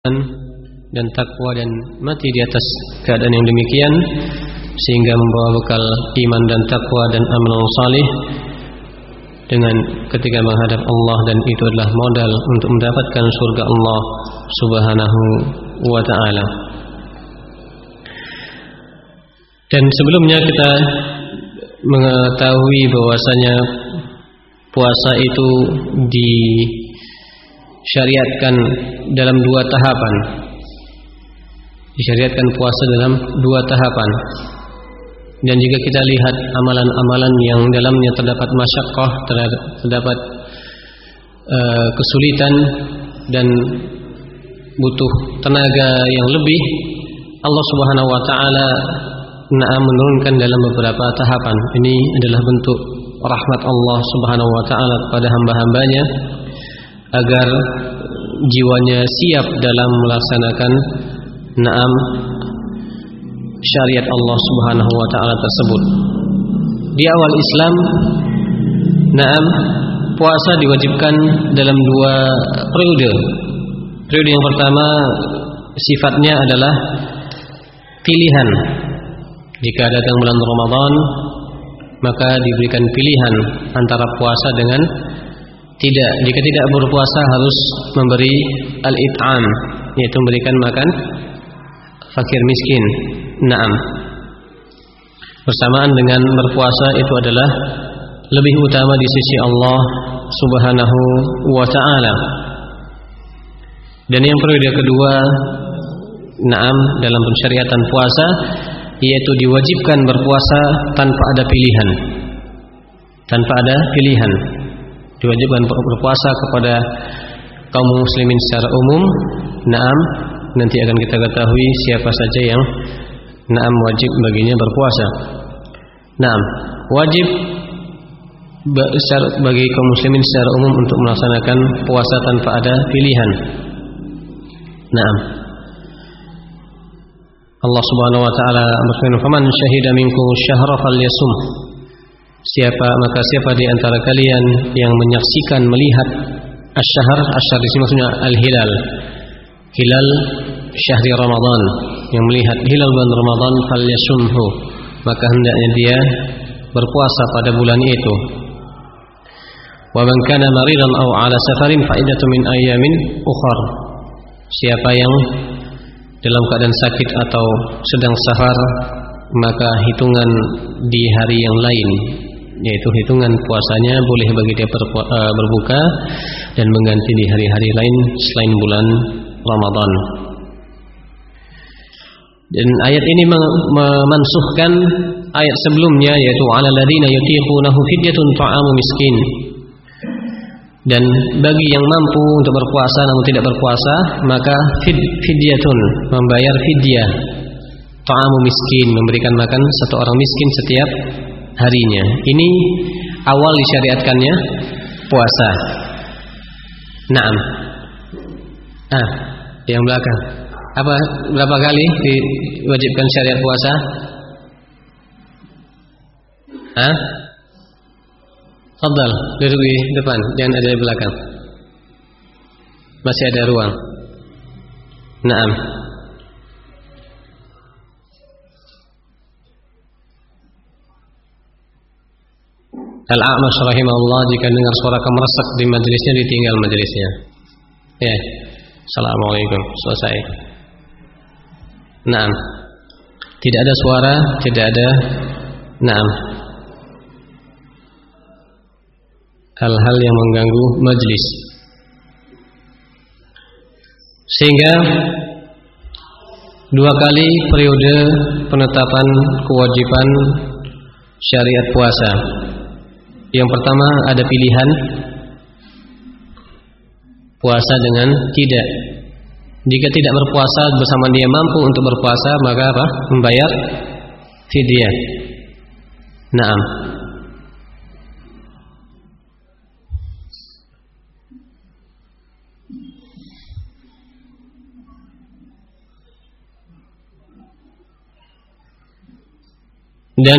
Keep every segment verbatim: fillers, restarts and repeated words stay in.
dan takwa dan mati di atas keadaan yang demikian sehingga membawa bekal iman dan takwa dan amal salih dengan ketika menghadap Allah, dan itu adalah modal untuk mendapatkan surga Allah Subhanahu wa taala. Dan sebelumnya kita mengetahui bahwasanya puasa itu disyariatkan dalam dua tahapan. Disyariatkan puasa dalam dua tahapan. Dan jika kita lihat amalan-amalan yang dalamnya terdapat masyaqqah, terdapat uh, kesulitan dan butuh tenaga yang lebih, Allah Subhanahu wa taala Naam menurunkan dalam beberapa tahapan. Ini adalah bentuk rahmat Allah Subhanahu wa taala kepada hamba-hambanya agar jiwanya siap dalam melaksanakan naam syariat Allah Subhanahu wa taala tersebut. Di awal Islam, naam puasa diwajibkan dalam dua periode. Periode yang pertama sifatnya adalah pilihan. Jika datang bulan Ramadan, maka diberikan pilihan antara puasa dengan tidak. Jika tidak berpuasa harus memberi al-it'am, yaitu memberikan makan fakir miskin. Naam. Bersamaan dengan berpuasa itu adalah lebih utama di sisi Allah Subhanahu wa taala. Dan yang periode kedua, naam, dalam pensyariatan puasa, yaitu diwajibkan berpuasa tanpa ada pilihan. Tanpa ada pilihan. Diwajibkan berpuasa kepada kaum muslimin secara umum. Naam, nanti akan kita ketahui siapa saja yang naam wajib baginya berpuasa. Naam, wajib bagi kaum muslimin secara umum untuk melaksanakan puasa tanpa ada pilihan. Naam. Allah Subhanahu wa taala berfirman, "Faman syahida minkum syahra falyasum." Siapa maka siapa di antara kalian yang menyaksikan melihat asy-syahr, asy-syahr di sini maksudnya al-hilal. Hilal syahri Ramadan, yang melihat hilal bulan Ramadan, falyasumhu, maka hendaknya dia berpuasa pada bulan itu. Wa man kana maridan aw ala safarin fa iddatu min ayyamin ukhar. Siapa yang dalam keadaan sakit atau sedang safar, maka hitungan di hari yang lain, yaitu hitungan puasanya boleh bagi dia berbuka dan mengganti di hari-hari lain selain bulan Ramadan. Dan ayat ini memansuhkan ayat sebelumnya, yaitu 'alal ladzina yutiqunahu fidyatun ta'amu miskin. Dan bagi yang mampu untuk berpuasa namun tidak berpuasa, maka fid, fidyatun, membayar fidyah, ta'amu miskin, memberikan makan satu orang miskin setiap harinya. Ini awal disyariatkannya puasa. Naam. Ah, yang belakang. Apa berapa kali diwajibkan syariat puasa? Hah? Fadhal, duduk di depan, jangan ada di belakang. Masih ada ruang. Naam. Al-A'mash rahimahullah jika dengar suara kemeresek di majelisnya ditinggal majelisnya. Ya. Assalamualaikum. Selesai. Naam. Tidak ada suara, tidak ada naam. Hal-hal yang mengganggu majlis. Sehingga dua kali periode penetapan kewajiban syariat puasa. Yang pertama ada pilihan puasa dengan tidak. Jika tidak berpuasa bersama dia mampu untuk berpuasa, maka apa? Membayar fidyah. Naam. Dan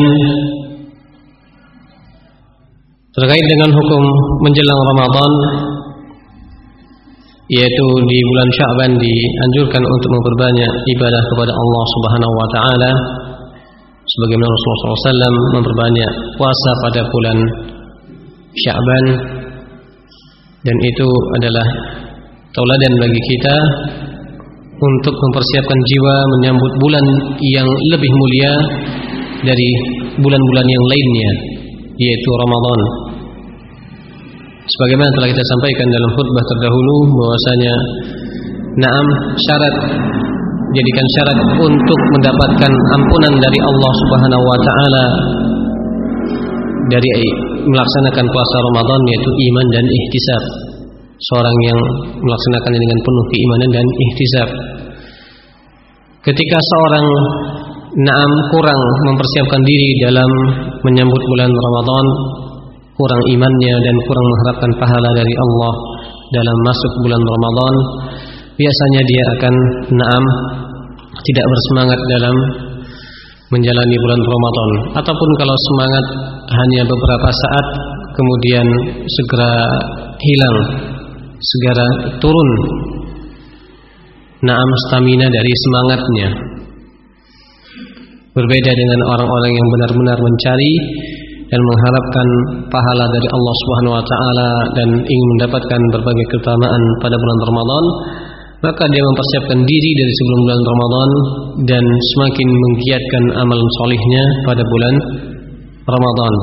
terkait dengan hukum menjelang Ramadan, yaitu di bulan Sya'ban dianjurkan untuk memperbanyak ibadah kepada Allah Subhanahu wa taala, sebagaimana Rasulullah shallallahu alaihi wasallam memperbanyak puasa pada bulan Sya'ban, dan itu adalah tauladan bagi kita untuk mempersiapkan jiwa menyambut bulan yang lebih mulia dari bulan-bulan yang lainnya, yaitu Ramadan. Sebagaimana telah kita sampaikan dalam khutbah terdahulu bahwasanya na'am syarat, jadikan syarat untuk mendapatkan ampunan dari Allah Subhanahu wa taala dari melaksanakan puasa Ramadan, yaitu iman dan ihtisab. Seorang yang melaksanakannya dengan penuh keimanan dan ihtisab. Ketika seorang na'am kurang mempersiapkan diri dalam menyambut bulan Ramadan, kurang imannya dan kurang mengharapkan pahala dari Allah dalam masuk bulan Ramadan, biasanya dia akan na'am tidak bersemangat dalam menjalani bulan Ramadan, ataupun kalau semangat hanya beberapa saat kemudian segera hilang, segera turun na'am stamina dari semangatnya. Berbeda dengan orang-orang yang benar-benar mencari dan mengharapkan pahala dari Allah Subhanahu wa taala dan ingin mendapatkan berbagai keutamaan pada bulan Ramadan, maka dia mempersiapkan diri dari sebelum bulan Ramadan dan semakin menggiatkan amalan solihnya pada bulan Ramadan.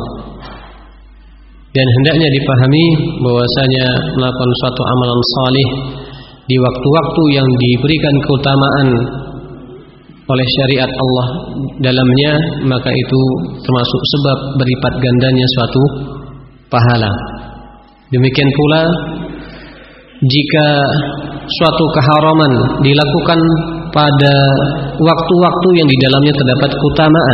Dan hendaknya dipahami bahwasanya melakukan suatu amalan salih di waktu-waktu yang diberikan keutamaan oleh syariat Allah dalamnya, maka itu termasuk sebab berlipat gandanya suatu pahala. Demikian pula jika suatu keharaman dilakukan pada waktu-waktu yang di dalamnya terdapat keutamaan,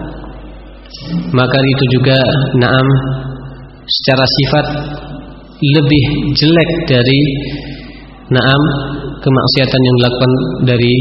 maka itu juga na'am secara sifat lebih jelek dari na'am kemaksiatan yang dilakukan dari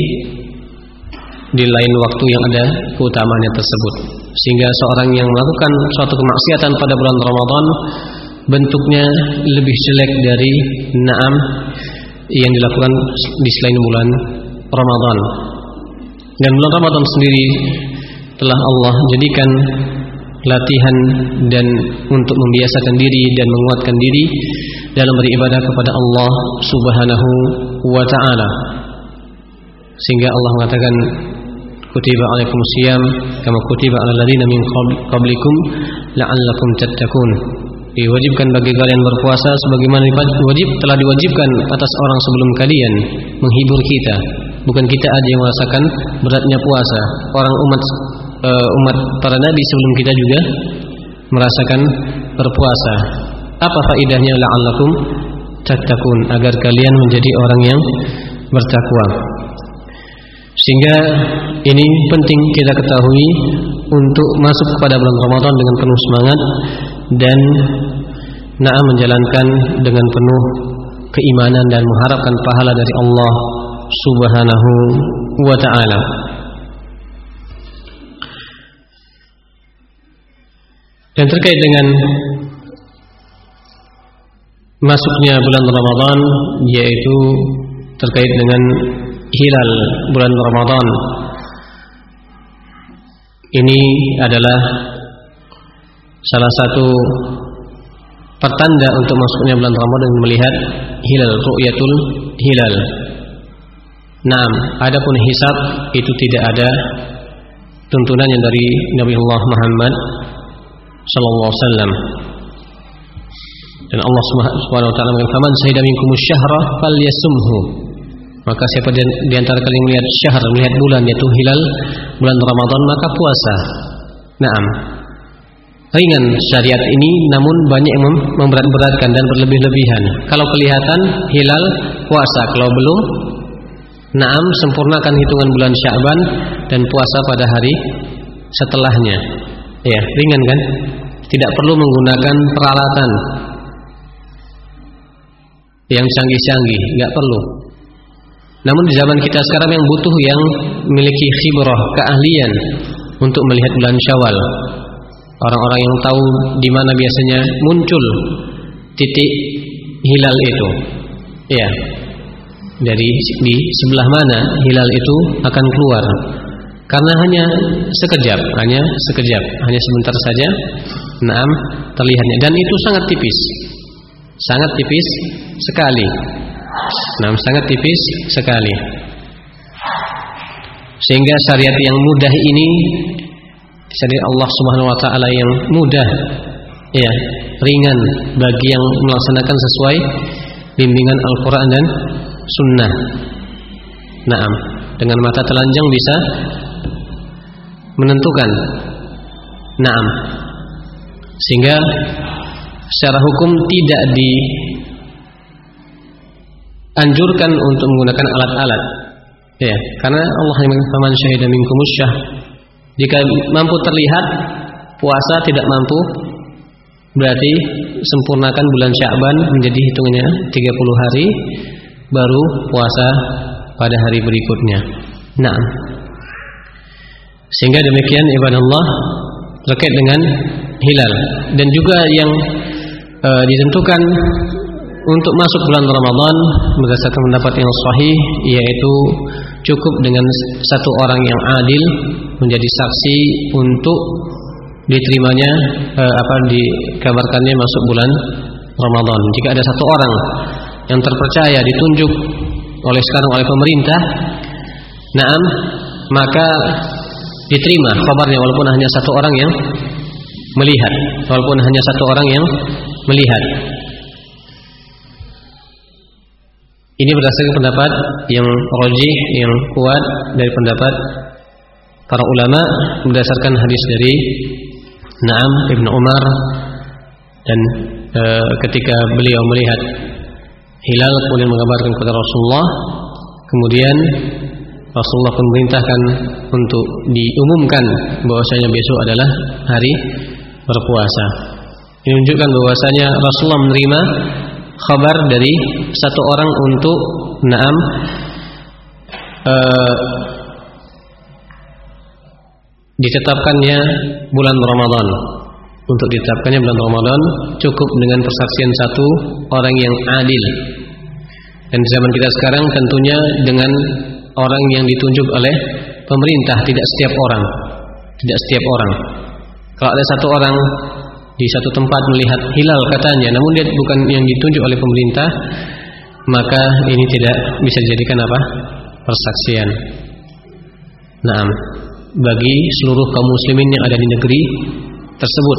di lain waktu yang ada keutamaannya tersebut. Sehingga seorang yang melakukan suatu kemaksiatan pada bulan Ramadan bentuknya lebih jelek dari na'am yang dilakukan di selain bulan Ramadan. Dan bulan Ramadan sendiri telah Allah jadikan latihan dan untuk membiasakan diri dan menguatkan diri dalam beribadah kepada Allah Subhanahu wa taala. Sehingga Allah mengatakan kutiba alaikumus syiyam kama kutiba alal ladzina min qablikum la'allakum tattaqun. Diwajibkan bagi kalian berpuasa sebagaimana wajib telah diwajibkan atas orang sebelum kalian, menghibur kita. Bukan kita aja yang merasakan beratnya puasa. Orang umat uh, umat para nabi sebelum kita juga merasakan berpuasa. Apa faedahnya la'allakum tattaqun? Agar kalian menjadi orang yang bertakwa. Sehingga ini penting kita ketahui untuk masuk kepada bulan Ramadan dengan penuh semangat dan na'am menjalankan dengan penuh keimanan dan mengharapkan pahala dari Allah Subhanahu wa ta'ala. Dan terkait dengan masuknya bulan Ramadan, yaitu terkait dengan hilal bulan Ramadan, ini adalah salah satu pertanda untuk masuknya bulan Ramadan, melihat hilal, ru'yatul hilal. Naam, adapun hisab itu tidak ada tuntunannya dari Nabi Allah Muhammad sallallahu alaihi wasallam. Dan Allah Subhanahu wa taala mengatakan, "Man syahida minkumus syahra falyasumhu." Maka siapa di antara kalian melihat syahr, melihat bulan, yaitu hilal bulan Ramadan, maka puasa. Naam. Ringan syariat ini, namun banyak yang memberat-beratkan dan berlebih-lebihan. Kalau kelihatan hilal, puasa. Kalau belum, naam, sempurnakan hitungan bulan Sya'ban dan puasa pada hari setelahnya. Ya, ringan kan? Tidak perlu menggunakan peralatan yang canggih-canggih, enggak perlu. Namun di zaman kita sekarang yang butuh yang memiliki khibrah, keahlian untuk melihat bulan Syawal. Orang-orang yang tahu di mana biasanya muncul titik hilal itu. Ya. dari di sebelah mana hilal itu akan keluar. Karena hanya sekejap, hanya sekejap, hanya sebentar saja, naam terlihatnya, dan itu sangat tipis, sangat tipis sekali, naam sangat tipis sekali. Sehingga syariat yang mudah ini, syariat Allah Subhanahu Wa Taala yang mudah, ya ringan bagi yang melaksanakan sesuai bimbingan Al-Quran dan Sunnah. Naam, dengan mata telanjang bisa menentukan. Naam. Sehingga secara hukum tidak dianjurkan untuk menggunakan alat-alat. Ya, karena Allah yang faman syahida minkumus syah. Jika mampu terlihat puasa, tidak mampu, berarti sempurnakan bulan Sya'ban menjadi hitungannya tiga puluh hari, baru puasa pada hari berikutnya. Naam. Sehingga demikian ibadallah terkait dengan hilal, dan juga yang e, ditentukan untuk masuk bulan Ramadan berdasarkan pendapat yang sahih, yaitu cukup dengan satu orang yang adil menjadi saksi untuk diterimanya e, apa dikabarkannya masuk bulan Ramadan. Jika ada satu orang yang terpercaya ditunjuk oleh sekarang oleh pemerintah, naam, maka diterima kabarnya walaupun hanya satu orang yang melihat, walaupun hanya satu orang yang melihat. Ini berdasarkan pendapat yang rajih, yang kuat dari pendapat para ulama berdasarkan hadis dari Naam Ibnu Umar, dan e, ketika beliau melihat hilal kemudian mengabarkan kepada Rasulullah, kemudian Rasulullah pun memerintahkan untuk diumumkan bahwasanya besok adalah hari berpuasa. Ini menunjukkan bahwasanya Rasulullah menerima kabar dari satu orang untuk naam uh, ditetapkannya bulan Ramadan. Untuk ditetapkannya bulan Ramadan cukup dengan persaksian satu orang yang adil. Dan di zaman kita sekarang tentunya dengan orang yang ditunjuk oleh pemerintah, tidak setiap orang, tidak setiap orang. Kalau ada satu orang di satu tempat melihat hilal katanya, namun dia bukan yang ditunjuk oleh pemerintah, maka ini tidak bisa dijadikan apa? Persaksian. Naam, bagi seluruh kaum muslimin yang ada di negeri tersebut.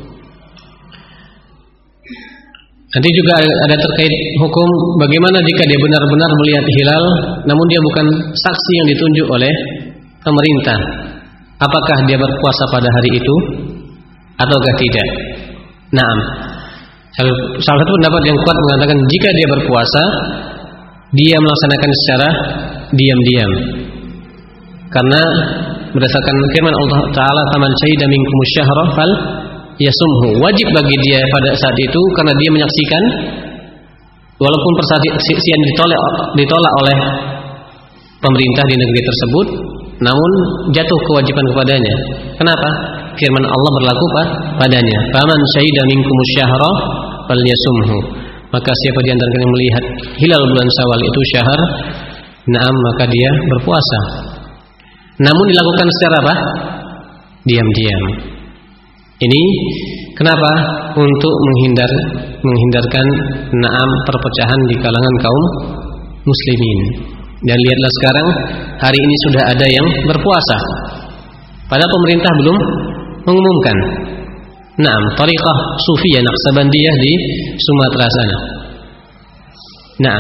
Nanti juga ada terkait hukum bagaimana jika dia benar-benar melihat hilal namun dia bukan saksi yang ditunjuk oleh pemerintah. Apakah dia berpuasa pada hari itu ataukah tidak? Naam. Salah satu pendapat yang kuat mengatakan jika dia berpuasa, dia melaksanakan secara diam-diam. Karena berdasarkan firman Allah Ta'ala, "Faman syahida minkumus syahra fal yasumhu." Wajib bagi dia pada saat itu, karena dia menyaksikan, walaupun persaksian ditolak, ditolak oleh pemerintah di negeri tersebut, namun jatuh kewajiban kepadanya. Kenapa? Firman Allah berlaku padanya, "Faman syahida minkumus syahra fal yasumhu." Maka siapa di antara kalian yang melihat hilal bulan Syawal itu syahr, naam, maka dia berpuasa. Namun dilakukan secara apa? Diam-diam. Ini kenapa? Untuk menghindar menghindarkan naam perpecahan di kalangan kaum muslimin. Dan lihatlah sekarang hari ini sudah ada yang berpuasa, padahal pemerintah belum mengumumkan. Naam, tariqah Sufiyah Naqsabandiyah di Sumatera sana. Naam.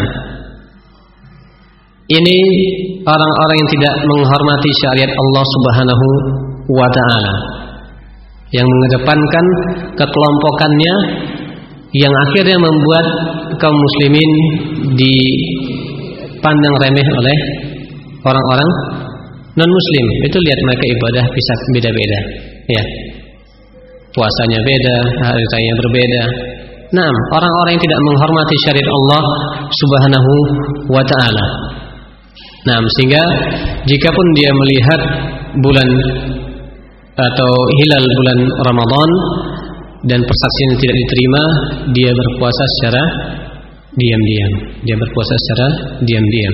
Ini orang-orang yang tidak menghormati syariat Allah Subhanahu wa Ta'ala, yang mengedepankan kekelompokannya, yang akhirnya membuat kaum muslimin dipandang remeh oleh orang-orang non-muslim. Itu lihat mereka ibadah bisa beda-beda, ya. Puasanya beda, hari raya berbeda. Nah, orang-orang yang tidak menghormati syariat Allah Subhanahu wa Ta'ala. Nah, sehingga jikapun dia melihat bulan atau hilal bulan Ramadan dan persaksian tidak diterima, dia berpuasa secara diam-diam. Dia berpuasa secara diam-diam.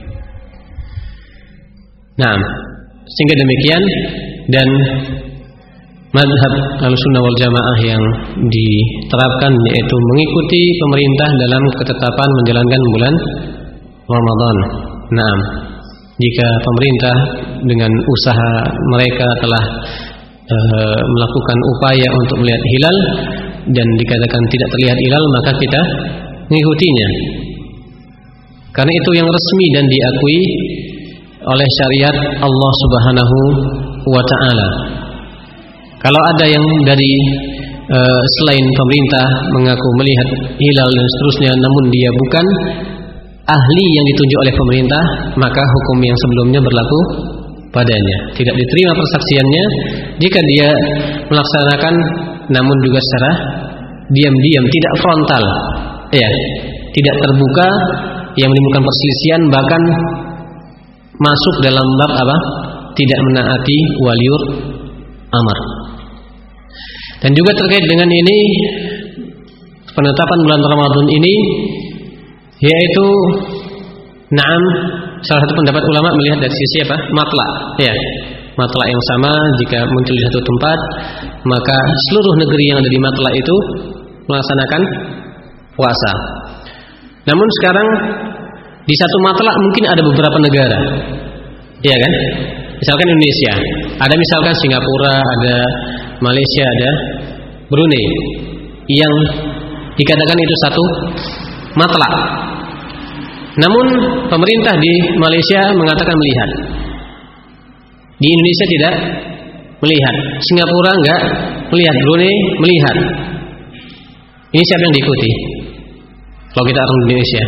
Nah, sehingga demikian, dan mazhab Ahlussunnah wal Jamaah yang diterapkan yaitu mengikuti pemerintah dalam ketetapan menjalankan bulan Ramadan. Nah, jika pemerintah dengan usaha mereka telah e, melakukan upaya untuk melihat hilal dan dikatakan tidak terlihat hilal, maka kita mengikutinya. Karena itu yang resmi dan diakui oleh syariat Allah Subhanahu wa taala. Kalau ada yang dari e, selain pemerintah mengaku melihat hilal dan seterusnya, namun dia bukan ahli yang ditunjuk oleh pemerintah, maka hukum yang sebelumnya berlaku padanya. Tidak diterima persaksiannya jika dia melaksanakan namun juga secara diam-diam, tidak frontal, ya, tidak terbuka, yang menimbulkan perselisihan, bahkan masuk dalam bab apa? Tidak menaati waliur amr. Dan juga terkait dengan ini, penetapan bulan Ramadan ini, yaitu na'am, salah satu pendapat ulama melihat dari sisi apa? Matla, ya. Matla yang sama jika muncul di satu tempat, maka seluruh negeri yang ada di matla itu melaksanakan puasa. Namun sekarang di satu matla mungkin ada beberapa negara, iya kan? Misalkan Indonesia, ada misalkan Singapura, ada Malaysia, ada Brunei, yang dikatakan itu satu matla. Namun pemerintah di Malaysia mengatakan melihat, di Indonesia tidak melihat, Singapura enggak melihat, Brunei melihat. Ini siapa yang diikuti? Kalau kita orang Indonesia,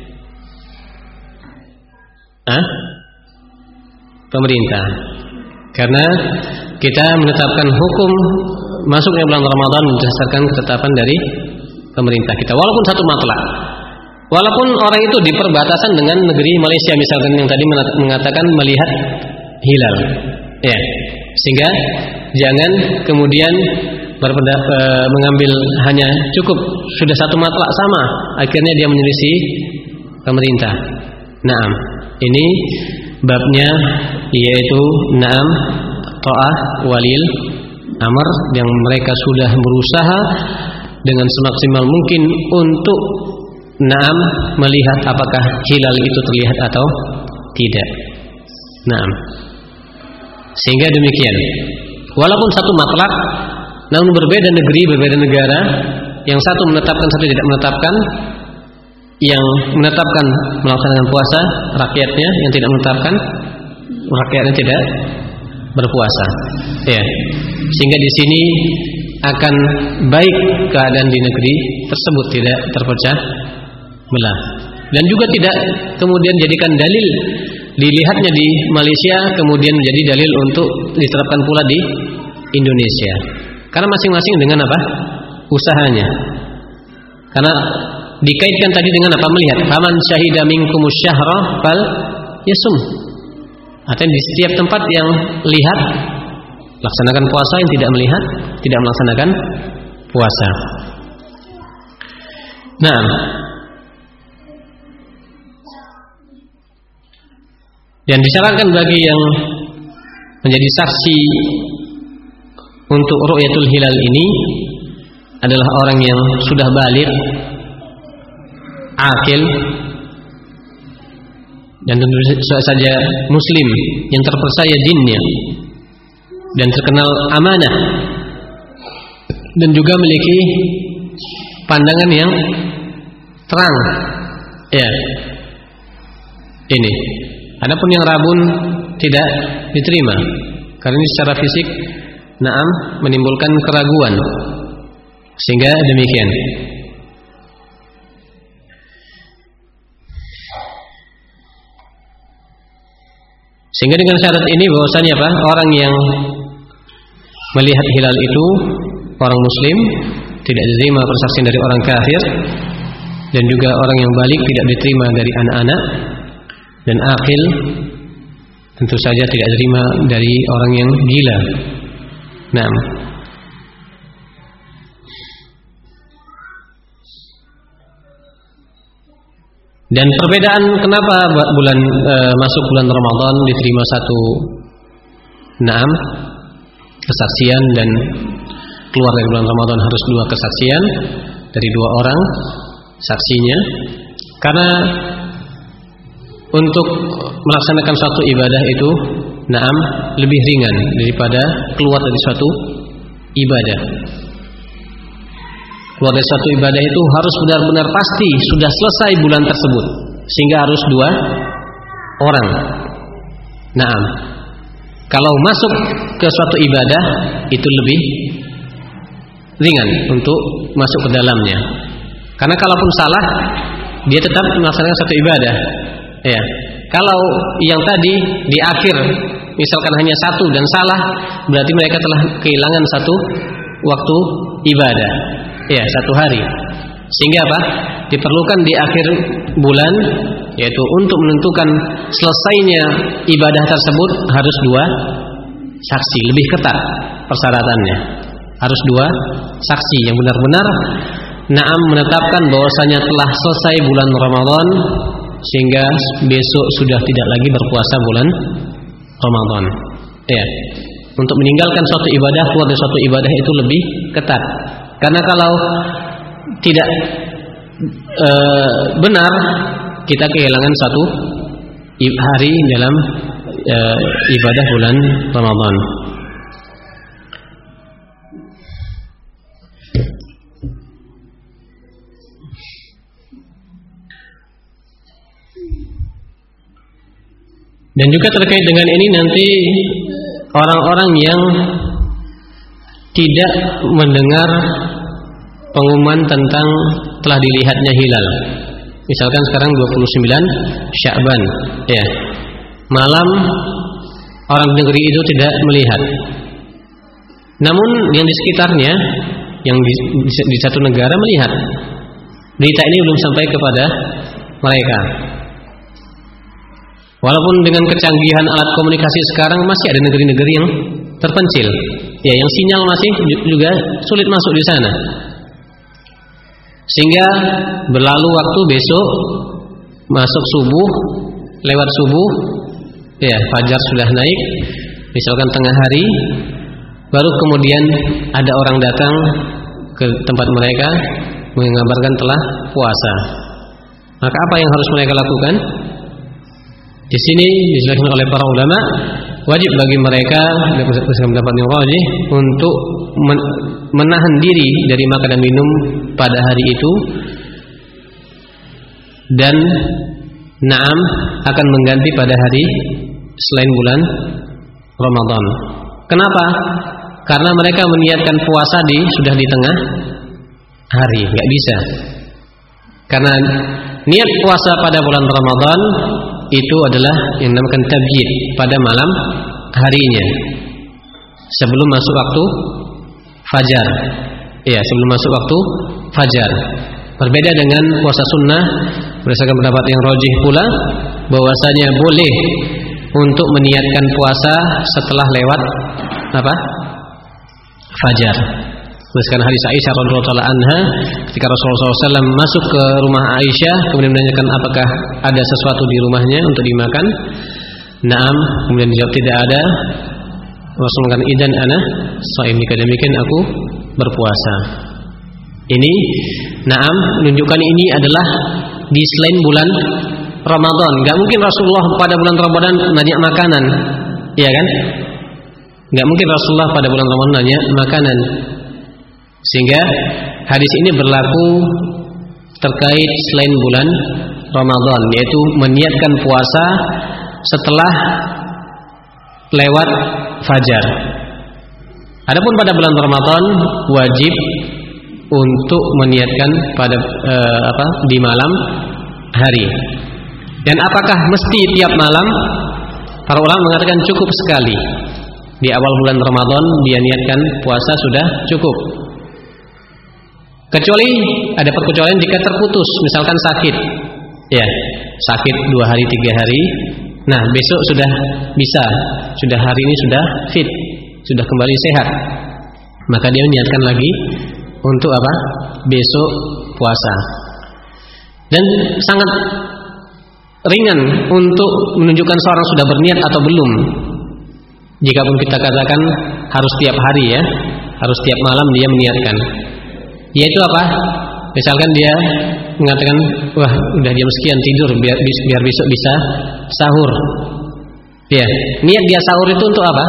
Hah? pemerintah. Karena kita menetapkan hukum masuknya bulan Ramadan berdasarkan ketetapan dari pemerintah kita, walaupun satu matla. Walaupun orang itu di perbatasan dengan negeri Malaysia, misalkan yang tadi mengatakan melihat hilal, ya, sehingga jangan kemudian berpendapat e, mengambil hanya cukup sudah satu matla sama, akhirnya dia menyelisih pemerintah. Naam, ini babnya yaitu naam ta'ah walil amr, yang mereka sudah berusaha dengan semaksimal mungkin untuk naam melihat apakah hilal itu terlihat atau tidak. Naam. Sehingga demikian, walaupun satu matlak, namun berbeda negeri, berbeda negara, yang satu menetapkan, satu tidak menetapkan. Yang menetapkan melaksanakan puasa rakyatnya, yang tidak menetapkan rakyatnya tidak berpuasa. Ya. Sehingga di sini akan baik keadaan di negeri tersebut, tidak terpecah belah. Dan juga tidak kemudian jadikan dalil dilihatnya di Malaysia kemudian menjadi dalil untuk diterapkan pula di Indonesia. Karena masing-masing dengan apa? Usahanya. Karena dikaitkan tadi dengan apa? Melihat. Faman syahida minkumus syahra fal yasum. Artinya di setiap tempat yang lihat laksanakan puasa, yang tidak melihat tidak melaksanakan puasa. Nah, dan disarankan bagi yang menjadi saksi untuk ru'yatul hilal ini adalah orang yang sudah baligh, akil, dan tentu saja muslim yang terpercaya dinnya dan terkenal amanah, dan juga memiliki pandangan yang terang, ya. Ini. Adapun yang rabun tidak diterima, karena ini secara fisik naam menimbulkan keraguan. Sehingga demikian. Sehingga dengan syarat ini bahwasanya apa? Orang yang melihat hilal itu orang muslim, tidak diterima persaksian dari orang kafir, dan juga orang yang balik tidak diterima dari anak-anak, dan akil tentu saja tidak diterima dari orang yang gila. Nah, Dan perbedaan kenapa bulan e, masuk bulan Ramadan diterima satu naam kesaksian dan keluar dari bulan Ramadan harus dua kesaksian dari dua orang saksinya, karena untuk melaksanakan suatu ibadah itu naam lebih ringan daripada keluar dari suatu ibadah. Keluar dari suatu ibadah itu harus benar-benar pasti sudah selesai bulan tersebut, sehingga harus dua orang. Naam. Kalau masuk ke suatu ibadah itu lebih ringan untuk masuk ke dalamnya. Karena kalaupun salah, dia tetap melaksanakan satu ibadah. Ya. Kalau yang tadi di akhir misalkan hanya satu dan salah, berarti mereka telah kehilangan satu waktu ibadah. Ya, satu hari. Sehingga apa? Diperlukan di akhir bulan, yaitu untuk menentukan selesainya ibadah tersebut harus dua saksi, lebih ketat persyaratannya. Harus dua saksi yang benar-benar naam menetapkan bahwasanya telah selesai bulan Ramadan, sehingga besok sudah tidak lagi berpuasa bulan Ramadan. Ya. Untuk meninggalkan suatu ibadah, keluar dari suatu ibadah itu lebih ketat. Karena kalau tidak e, benar, kita kehilangan satu hari dalam e, ibadah bulan Ramadan. Dan juga terkait dengan ini nanti orang-orang yang tidak mendengar pengumuman tentang telah dilihatnya hilal. Misalkan sekarang dua puluh sembilan Sya'ban, ya. Malam orang negeri itu tidak melihat. Namun yang di sekitarnya, yang di, di, di satu negara melihat. Berita ini belum sampai kepada mereka. Walaupun dengan kecanggihan alat komunikasi sekarang masih ada negeri-negeri yang terpencil, ya, yang sinyal masih juga sulit masuk di sana. Sehingga berlalu waktu, besok masuk subuh, lewat subuh, ya, fajar sudah naik, misalkan tengah hari, baru kemudian ada orang datang ke tempat mereka mengabarkan telah puasa. Maka apa yang harus mereka lakukan? Di sini dijelaskan oleh para ulama, wajib bagi mereka berdasarkan pendapat yang rajih untuk menahan diri dari makan dan minum pada hari itu, dan naam akan mengganti pada hari selain bulan Ramadan. Kenapa? Karena mereka meniatkan puasa di sudah di tengah hari, nggak bisa. Karena niat puasa pada bulan Ramadan itu adalah yang dinamakan tabyid, pada malam harinya sebelum masuk waktu fajar. Ya, sebelum masuk waktu fajar. Berbeda dengan puasa sunnah, berdasarkan pendapat yang rajih pula, bahwasanya boleh untuk meniatkan puasa setelah lewat apa? Fajar. Berdasarkan hadis Aisyah radhiyallahu anha, ketika Rasulullah shallallahu alaihi wasallam masuk ke rumah Aisyah, kemudian menanyakan apakah ada sesuatu di rumahnya untuk dimakan. Naam, kemudian dijawab tidak ada. Rasul mengatakan idzan ana shaim, jika demikian aku berpuasa. Ini naam menunjukkan ini adalah di selain bulan Ramadan. Enggak mungkin Rasulullah pada bulan Ramadan nanya makanan, iya kan? Enggak mungkin Rasulullah pada bulan Ramadan nanya makanan. Sehingga hadis ini berlaku terkait selain bulan Ramadan, yaitu meniatkan puasa setelah lewat fajar. Adapun pada bulan Ramadan wajib untuk meniatkan pada eh, apa di malam hari. Dan apakah mesti tiap malam? Para ulama mengatakan cukup sekali. Di awal bulan Ramadan dia niatkan puasa sudah cukup. Kecuali ada perkecualian jika terputus, misalkan sakit, ya, sakit dua hari tiga hari, nah besok sudah bisa, sudah hari ini sudah fit, sudah kembali sehat, maka dia niatkan lagi untuk apa? Besok puasa. Dan sangat ringan untuk menunjukkan seorang sudah berniat atau belum. Jikapun kita katakan harus tiap hari ya, harus tiap malam dia meniatkan. Yaitu apa? Misalkan dia mengatakan, wah udah jam sekian tidur biar, biar besok bisa sahur. Ya, niat dia sahur itu untuk apa?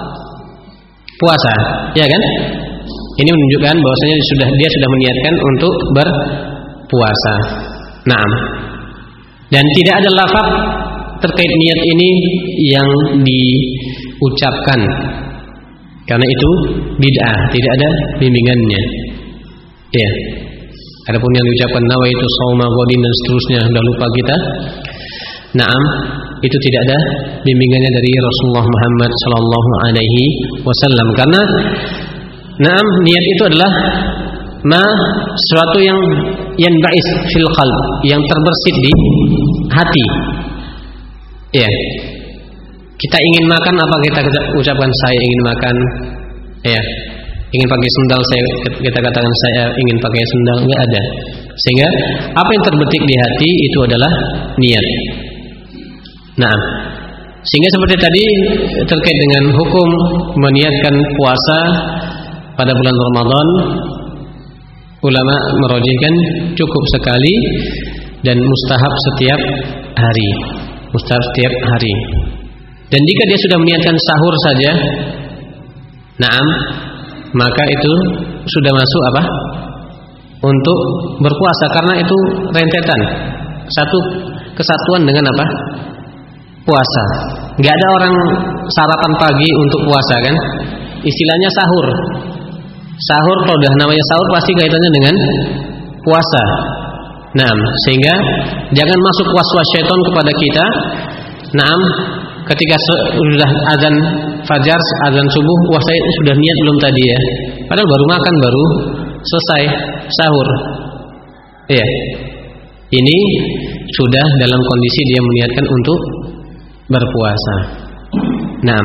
Puasa, ya kan? Ini menunjukkan bahwasanya sudah dia sudah meniatkan untuk berpuasa. Naam. Dan tidak ada lafaz terkait niat ini yang diucapkan. Karena itu bid'ah, tidak ada bimbingannya. Ya. Adapun yang diucapkan nawaitu shauma ghadin dan seterusnya, sudah lupa kita. Naam, itu tidak ada bimbingannya dari Rasulullah Muhammad sallallahu alaihi wasallam. Karena naam, niat itu adalah ma sesuatu yang yanba'is fil qalb, yang terbersit di hati. Ya. Kita ingin makan, apa kita ucapkan saya ingin makan? Ya. Ingin pakai sendal, saya kita katakan saya ingin pakai sendal, enggak ada. Sehingga apa yang terbetik di hati itu adalah niat. Nah, sehingga seperti tadi terkait dengan hukum meniatkan puasa pada bulan Ramadan, ulama merojihkan cukup sekali dan mustahab setiap hari, mustahab setiap hari. Dan jika dia sudah meniatkan sahur saja, naam, maka itu sudah masuk apa? Untuk berpuasa, karena itu rentetan, satu kesatuan dengan apa? Puasa. Gak ada orang sarapan pagi untuk puasa kan? Istilahnya sahur. Sahur, kalau udah namanya sahur pasti kaitannya dengan puasa. Nah, sehingga jangan masuk waswas syaitan kepada kita. Naam, ketika sudah azan fajar, azan subuh, wah saya sudah niat belum tadi ya? Padahal baru makan, baru selesai sahur. Iya. Ini sudah dalam kondisi dia meniatkan untuk berpuasa. Nah,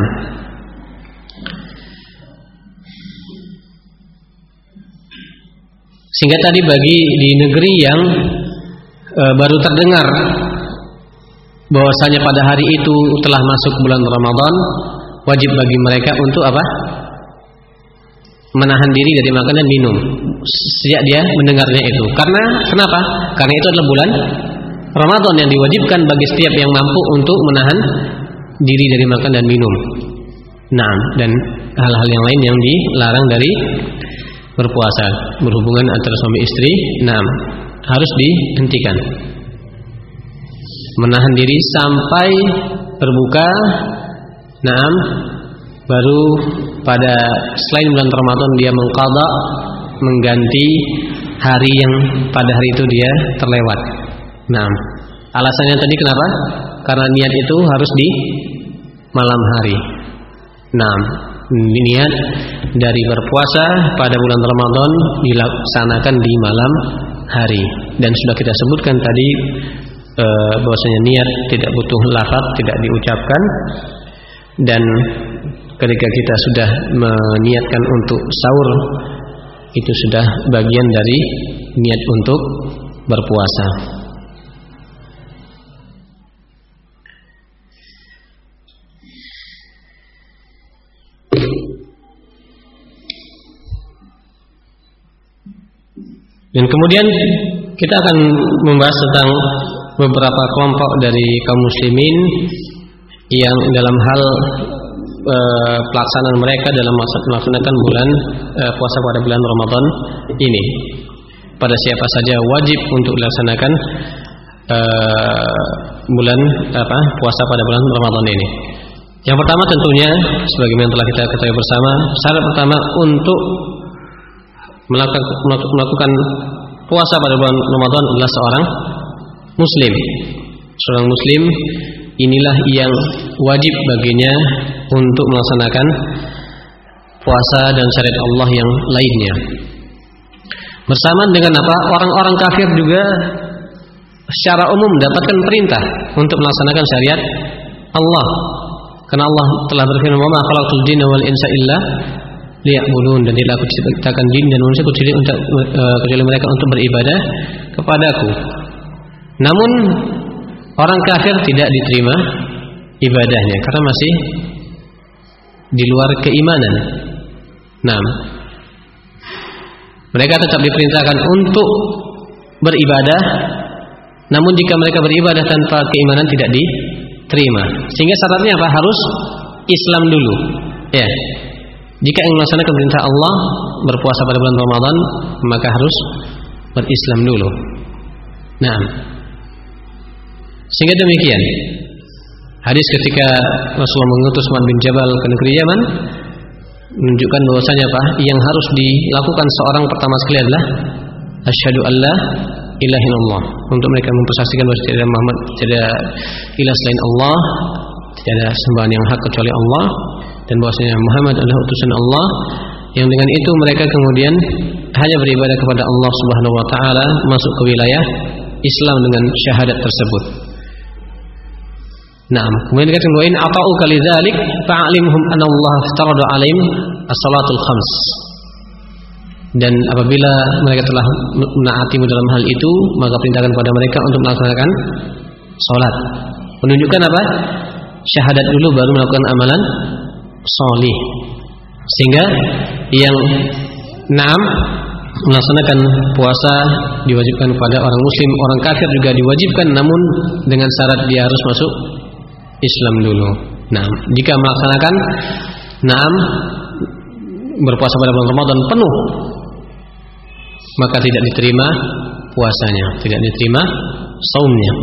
sehingga tadi bagi di negeri yang e, baru terdengar bahwasanya pada hari itu telah masuk bulan Ramadan, wajib bagi mereka untuk apa? Menahan diri dari makan dan minum sejak dia mendengarnya itu. Karena kenapa? Karena itu adalah bulan Ramadan yang diwajibkan bagi setiap yang mampu untuk menahan diri dari makan dan minum. Nah, dan hal-hal yang lain yang dilarang dari berpuasa, berhubungan antara suami istri, nah, harus dihentikan. Menahan diri sampai berbuka, nah, baru pada selain bulan Ramadan dia mengqadha, mengganti hari yang pada hari itu dia terlewat. Nah, alasannya tadi kenapa? Karena niat itu harus di malam hari. Nah, niat dari berpuasa pada bulan Ramadan dilaksanakan di malam hari. Dan sudah kita sebutkan tadi e, bahwasanya niat tidak butuh lafaz, tidak diucapkan. Dan ketika kita sudah meniatkan untuk sahur, itu sudah bagian dari niat untuk berpuasa. Dan kemudian kita akan membahas tentang beberapa kelompok dari kaum muslimin yang dalam hal e, pelaksanaan mereka dalam melaksanakan bulan e, puasa pada bulan Ramadan ini. Pada siapa saja wajib untuk dilaksanakan e, bulan apa puasa pada bulan Ramadan ini. Yang pertama tentunya sebagaimana telah kita ketahui bersama, syarat pertama untuk melakukan, melakukan puasa pada bulan Ramadan adalah seorang muslim. Seorang muslim inilah yang wajib baginya untuk melaksanakan puasa dan syariat Allah yang lainnya. Bersamaan dengan apa? Orang-orang kafir juga secara umum mendapatkan perintah untuk melaksanakan syariat Allah. Karena Allah telah berfirman, "Wa ma khalaqtul jinna wal insa illa liya'budun," dan tidak aku ciptakan jin dan manusia kecuali untuk uh, kecuali mereka untuk beribadah kepadaku. Namun orang kafir tidak diterima ibadahnya karena masih di luar keimanan. Nah, mereka tetap diperintahkan untuk beribadah, namun jika mereka beribadah tanpa keimanan tidak diterima. Sehingga syaratnya apa? Harus Islam dulu. Ya. Jika ingin melaksanakan perintah Allah berpuasa pada bulan Ramadan, maka harus berislam dulu. Nah, sehingga demikian hadis ketika Rasulullah mengutus Mu'adz bin Jabal ke negeri Yaman menunjukkan bahwasanya apa yang harus dilakukan seorang pertama sekali adalah asyhadu alla ilaha illallah, untuk mereka mempersaksikan bahwa tidak ada Muhammad, tidak ada ilah selain Allah, tidak ada sembahan yang hak kecuali Allah, dan bahwasanya Muhammad adalah utusan Allah. Yang dengan itu mereka kemudian hanya beribadah kepada Allah Subhanahu wa taala, masuk ke wilayah Islam dengan syahadat tersebut. Nah, kemudian dikatakan wa in ata'u kalidzalik fa'alimhum anna Allah aftarada 'alaihim as-salatul khams. Dan apabila mereka telah menaatimu dalam hal itu, maka perintahkan kepada mereka untuk melaksanakan salat. Menunjukkan apa? Syahadat dulu baru melakukan amalan sholih. Sehingga yang enam melaksanakan puasa diwajibkan kepada orang muslim, orang kafir juga diwajibkan, namun dengan syarat dia harus masuk Islam dulu. Nah, jika melaksanakan enam berpuasa pada bulan Ramadan penuh, maka tidak diterima puasanya, tidak diterima saumnya.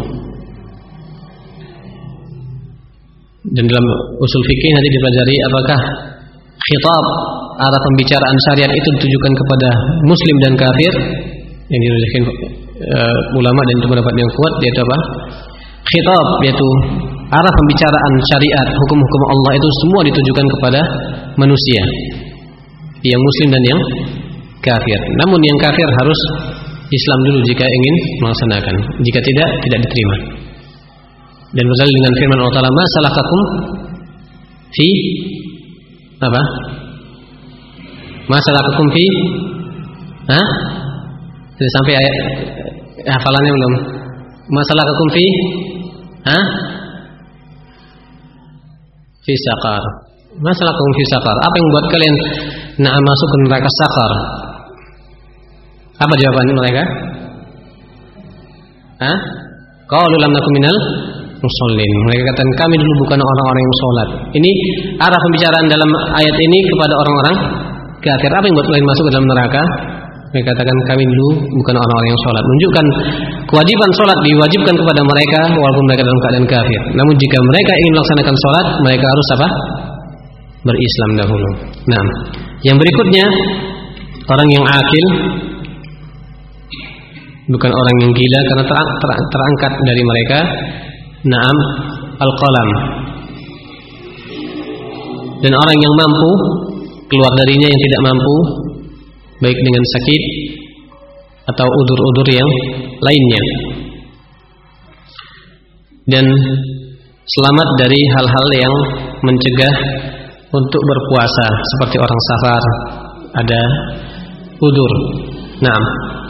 Dan dalam usul fikih nanti dipelajari apakah khitab arah pembicaraan syariat itu ditujukan kepada muslim dan kafir. Yang dirujukkan uh, ulama dan itu pendapat yang kuat, yaitu apa? Khitab yaitu arah pembicaraan syariat, hukum-hukum Allah itu semua ditujukan kepada manusia, yang muslim dan yang kafir. Namun yang kafir harus Islam dulu jika ingin melaksanakan. Jika tidak, tidak diterima. Dan berdalil dengan firman Allah Ta'ala, ma salakakum fi apa? Ma salakakum fi Hah? Sudah sampai ayat hafalannya belum? Ma salakakum fi Hah? Fi saqar. Ma salakakum fi saqar. Apa yang membuat kalian nah masuk ke neraka saqar? Apa jawaban mereka? Hah? Qalu lam nakum minal musallin. Mereka katakan kami dulu bukan orang-orang yang sholat. Ini arah pembicaraan dalam ayat ini kepada orang-orang kafir. Apa yang membuat kalian masuk ke dalam neraka? Mereka katakan kami dulu bukan orang-orang yang sholat. Menunjukkan kewajiban sholat diwajibkan kepada mereka walaupun mereka dalam keadaan kafir. Namun jika mereka ingin melaksanakan sholat, mereka harus apa? Berislam dahulu. Nah, yang berikutnya orang yang akil, bukan orang yang gila, karena terang, terang, terangkat dari mereka naam al-qalam. Dan orang yang mampu keluar darinya yang tidak mampu, baik dengan sakit atau udur-udur yang lainnya, dan selamat dari hal-hal yang mencegah untuk berpuasa seperti orang safar, ada udur. Naam.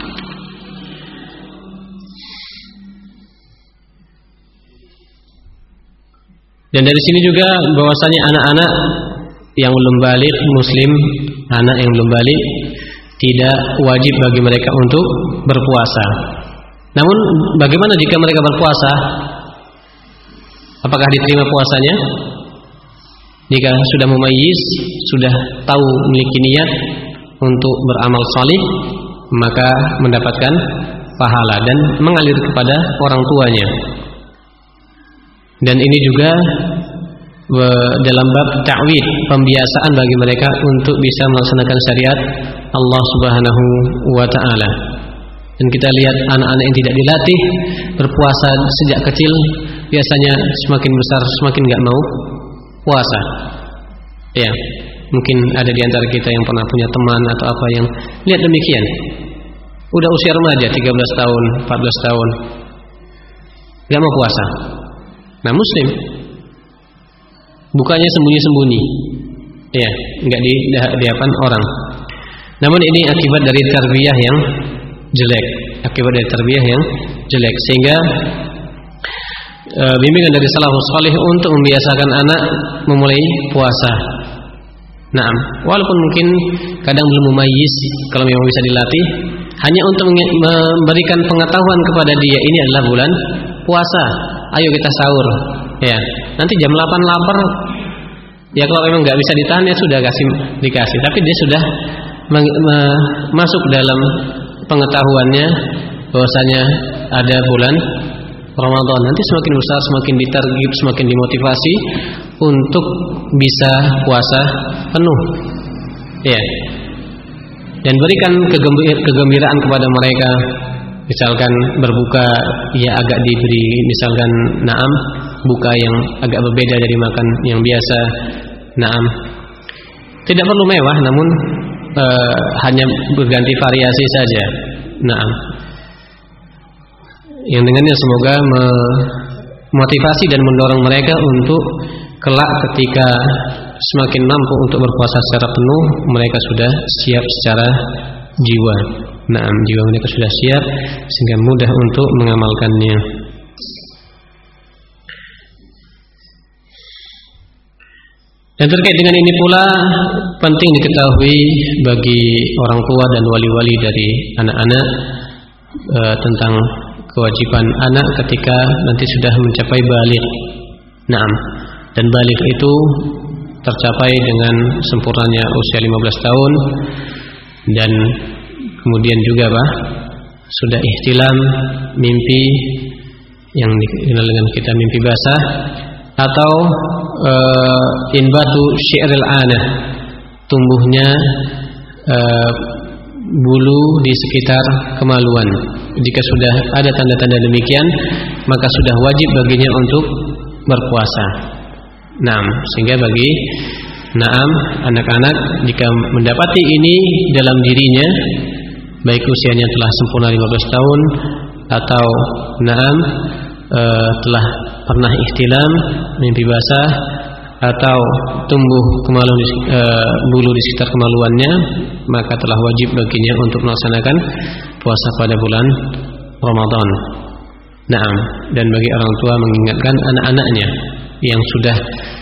Dan dari sini juga bahwasanya anak-anak yang belum balik muslim, anak yang belum balik tidak wajib bagi mereka untuk berpuasa. Namun bagaimana jika mereka berpuasa? Apakah diterima puasanya? Jika sudah mumayyiz, sudah tahu memiliki niat untuk beramal salih, maka mendapatkan pahala dan mengalir kepada orang tuanya. Dan ini juga dalam bab ta'wid, pembiasaan bagi mereka untuk bisa melaksanakan syariat Allah Subhanahu wa taala. Dan kita lihat anak-anak yang tidak dilatih berpuasa sejak kecil, biasanya semakin besar semakin enggak mau puasa. Ya, mungkin ada di antara kita yang pernah punya teman atau apa yang lihat demikian. Udah usia remaja tiga belas tahun, empat belas tahun, enggak mau puasa. Nah, muslim bukannya sembunyi-sembunyi, ya, enggak di hadapan orang. Namun ini akibat dari tarbiyah yang jelek, akibat dari tarbiyah yang jelek, sehingga e, bimbingan dari salafus salih untuk membiasakan anak memulai puasa. Naam, walaupun mungkin kadang belum mumayyiz, kalau memang bisa dilatih, hanya untuk memberikan pengetahuan kepada dia ini adalah bulan puasa. Ayo kita sahur. Ya, nanti jam delapan lapar. Ya kalau memang nggak bisa ditahan ya sudah kasih dikasih, tapi dia sudah meng, me, masuk dalam pengetahuannya bahwasanya ada bulan Ramadan. Nanti semakin besar, semakin ditargib, semakin dimotivasi untuk bisa puasa penuh. Ya. Dan berikan kegembiraan kepada mereka. Misalkan berbuka ya agak diberi misalkan naam, buka yang agak berbeda dari makan yang biasa. Naam. Tidak perlu mewah namun e, hanya berganti variasi saja. Naam. Yang dengannya semoga memotivasi dan mendorong mereka untuk kelak ketika semakin mampu untuk berpuasa secara penuh, mereka sudah siap secara jiwa. Nah, jiwa mereka sudah siap sehingga mudah untuk mengamalkannya. Dan terkait dengan ini pula penting diketahui bagi orang tua dan wali-wali dari anak-anak e, tentang kewajiban anak ketika nanti sudah mencapai baligh. Naam. Dan baligh itu tercapai dengan sempurnanya usia lima belas tahun dan kemudian juga apa? Sudah ihtilam, mimpi yang dikenal dengan kita mimpi basah atau uh, inbatu syi'ril anah, tumbuhnya uh, bulu di sekitar kemaluan. Jika sudah ada tanda-tanda demikian, maka sudah wajib baginya untuk berpuasa. Naam, sehingga bagi naam anak-anak jika mendapati ini dalam dirinya, baik usianya telah sempurna lima belas tahun atau naam e, telah pernah ihtilam, mimpi basah atau tumbuh kemaluan e, bulu di sekitar kemaluannya, maka telah wajib baginya untuk melaksanakan puasa pada bulan Ramadan. Naam, dan bagi orang tua mengingatkan anak-anaknya yang sudah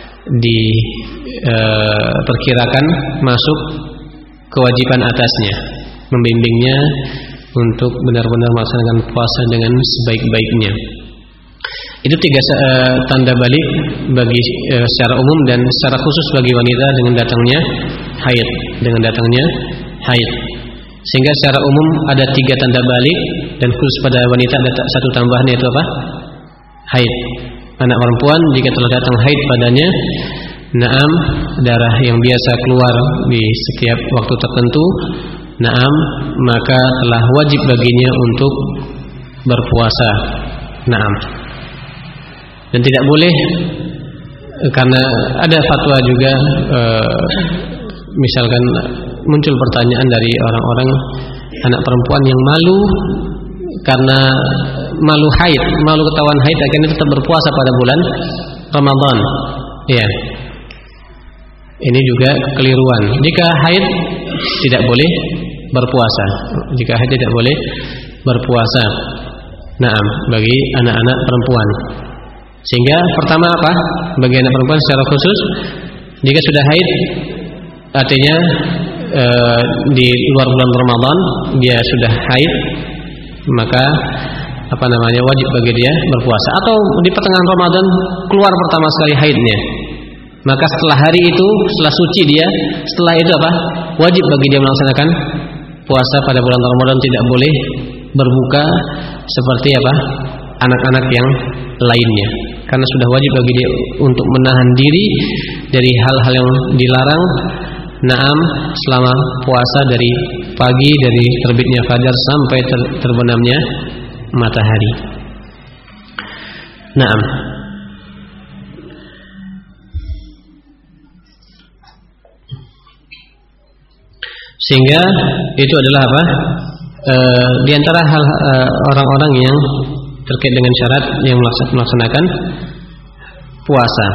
diperkirakan e, masuk kewajiban atasnya, membimbingnya untuk benar-benar melaksanakan puasa dengan sebaik-baiknya. Itu tiga uh, tanda balik bagi uh, secara umum dan secara khusus bagi wanita dengan datangnya haid, dengan datangnya haid. Sehingga secara umum ada tiga tanda balik dan khusus pada wanita ada satu tambahan, yaitu apa? Haid. Anak perempuan jika telah datang haid padanya, naam, darah yang biasa keluar di setiap waktu tertentu, naam, maka telah wajib baginya untuk berpuasa. Naam. Dan tidak boleh, karena ada fatwa juga e, misalkan muncul pertanyaan dari orang-orang anak perempuan yang malu karena malu haid, malu ketahuan haid, akhirnya tetap berpuasa pada bulan Ramadan. Ya. Ini juga kekeliruan. Jika haid tidak boleh berpuasa. Jika haid tidak boleh berpuasa. Naam, bagi anak-anak perempuan. Sehingga pertama apa? Bagi anak perempuan secara khusus, jika sudah haid, artinya e, di luar bulan Ramadan dia sudah haid, maka apa namanya wajib bagi dia berpuasa. Atau di pertengahan Ramadan keluar pertama sekali haidnya, maka setelah hari itu, setelah suci dia, setelah itu apa? Wajib bagi dia melaksanakan puasa pada bulan Ramadan, tidak boleh berbuka seperti apa? Anak-anak yang lainnya. Karena sudah wajib bagi dia untuk menahan diri dari hal-hal yang dilarang. Naam, selama puasa dari pagi, dari terbitnya fajar sampai ter, terbenamnya matahari. Naam. Sehingga itu adalah apa? E, di antara hal e, orang-orang yang terkait dengan syarat yang melaksanakan puasa.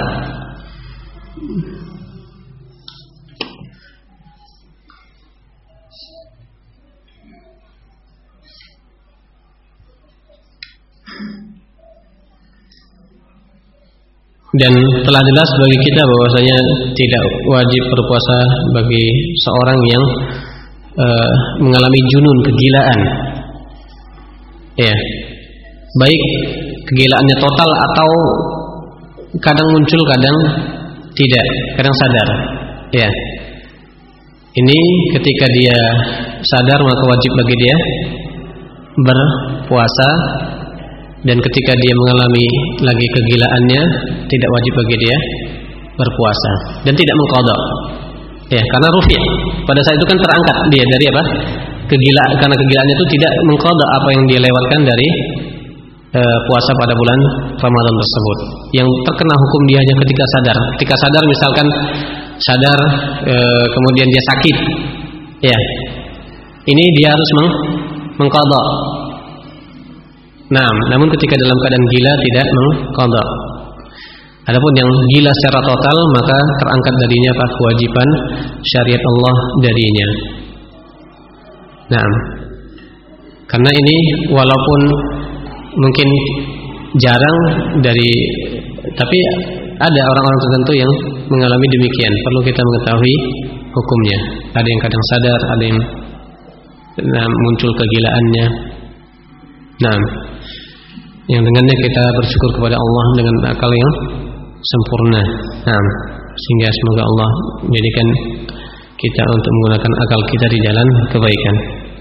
Dan telah jelas bagi kita bahwasanya tidak wajib berpuasa bagi seorang yang uh, mengalami junun, kegilaan. Ya. Baik kegilaannya total atau kadang muncul, kadang tidak, kadang sadar. Ya. Ini ketika dia sadar maka wajib bagi dia berpuasa, dan ketika dia mengalami lagi kegilaannya tidak wajib bagi dia berpuasa dan tidak mengqadha. Ya, karena rufi' pada saat itu kan terangkat dia dari apa? Kegilaan, karena kegilaannya itu tidak mengqadha apa yang dia lewatkan dari e, puasa pada bulan Ramadan tersebut. Yang terkena hukum dia hanya ketika sadar. Ketika sadar misalkan sadar e, kemudian dia sakit. Ya. Ini dia harus meng, mengqadha. Nah, namun ketika dalam keadaan gila tidak mengqadha. Adapun yang gila secara total maka terangkat darinya apa? Kewajiban syariat Allah darinya. Nah, karena ini walaupun mungkin jarang dari, tapi ada orang-orang tertentu yang mengalami demikian. Perlu kita mengetahui hukumnya. Ada yang kadang sadar, ada yang nah, muncul kegilaannya. Nah, yang dengannya kita bersyukur kepada Allah dengan akal yang sempurna. Nah, sehingga semoga Allah menjadikan kita untuk menggunakan akal kita di jalan kebaikan.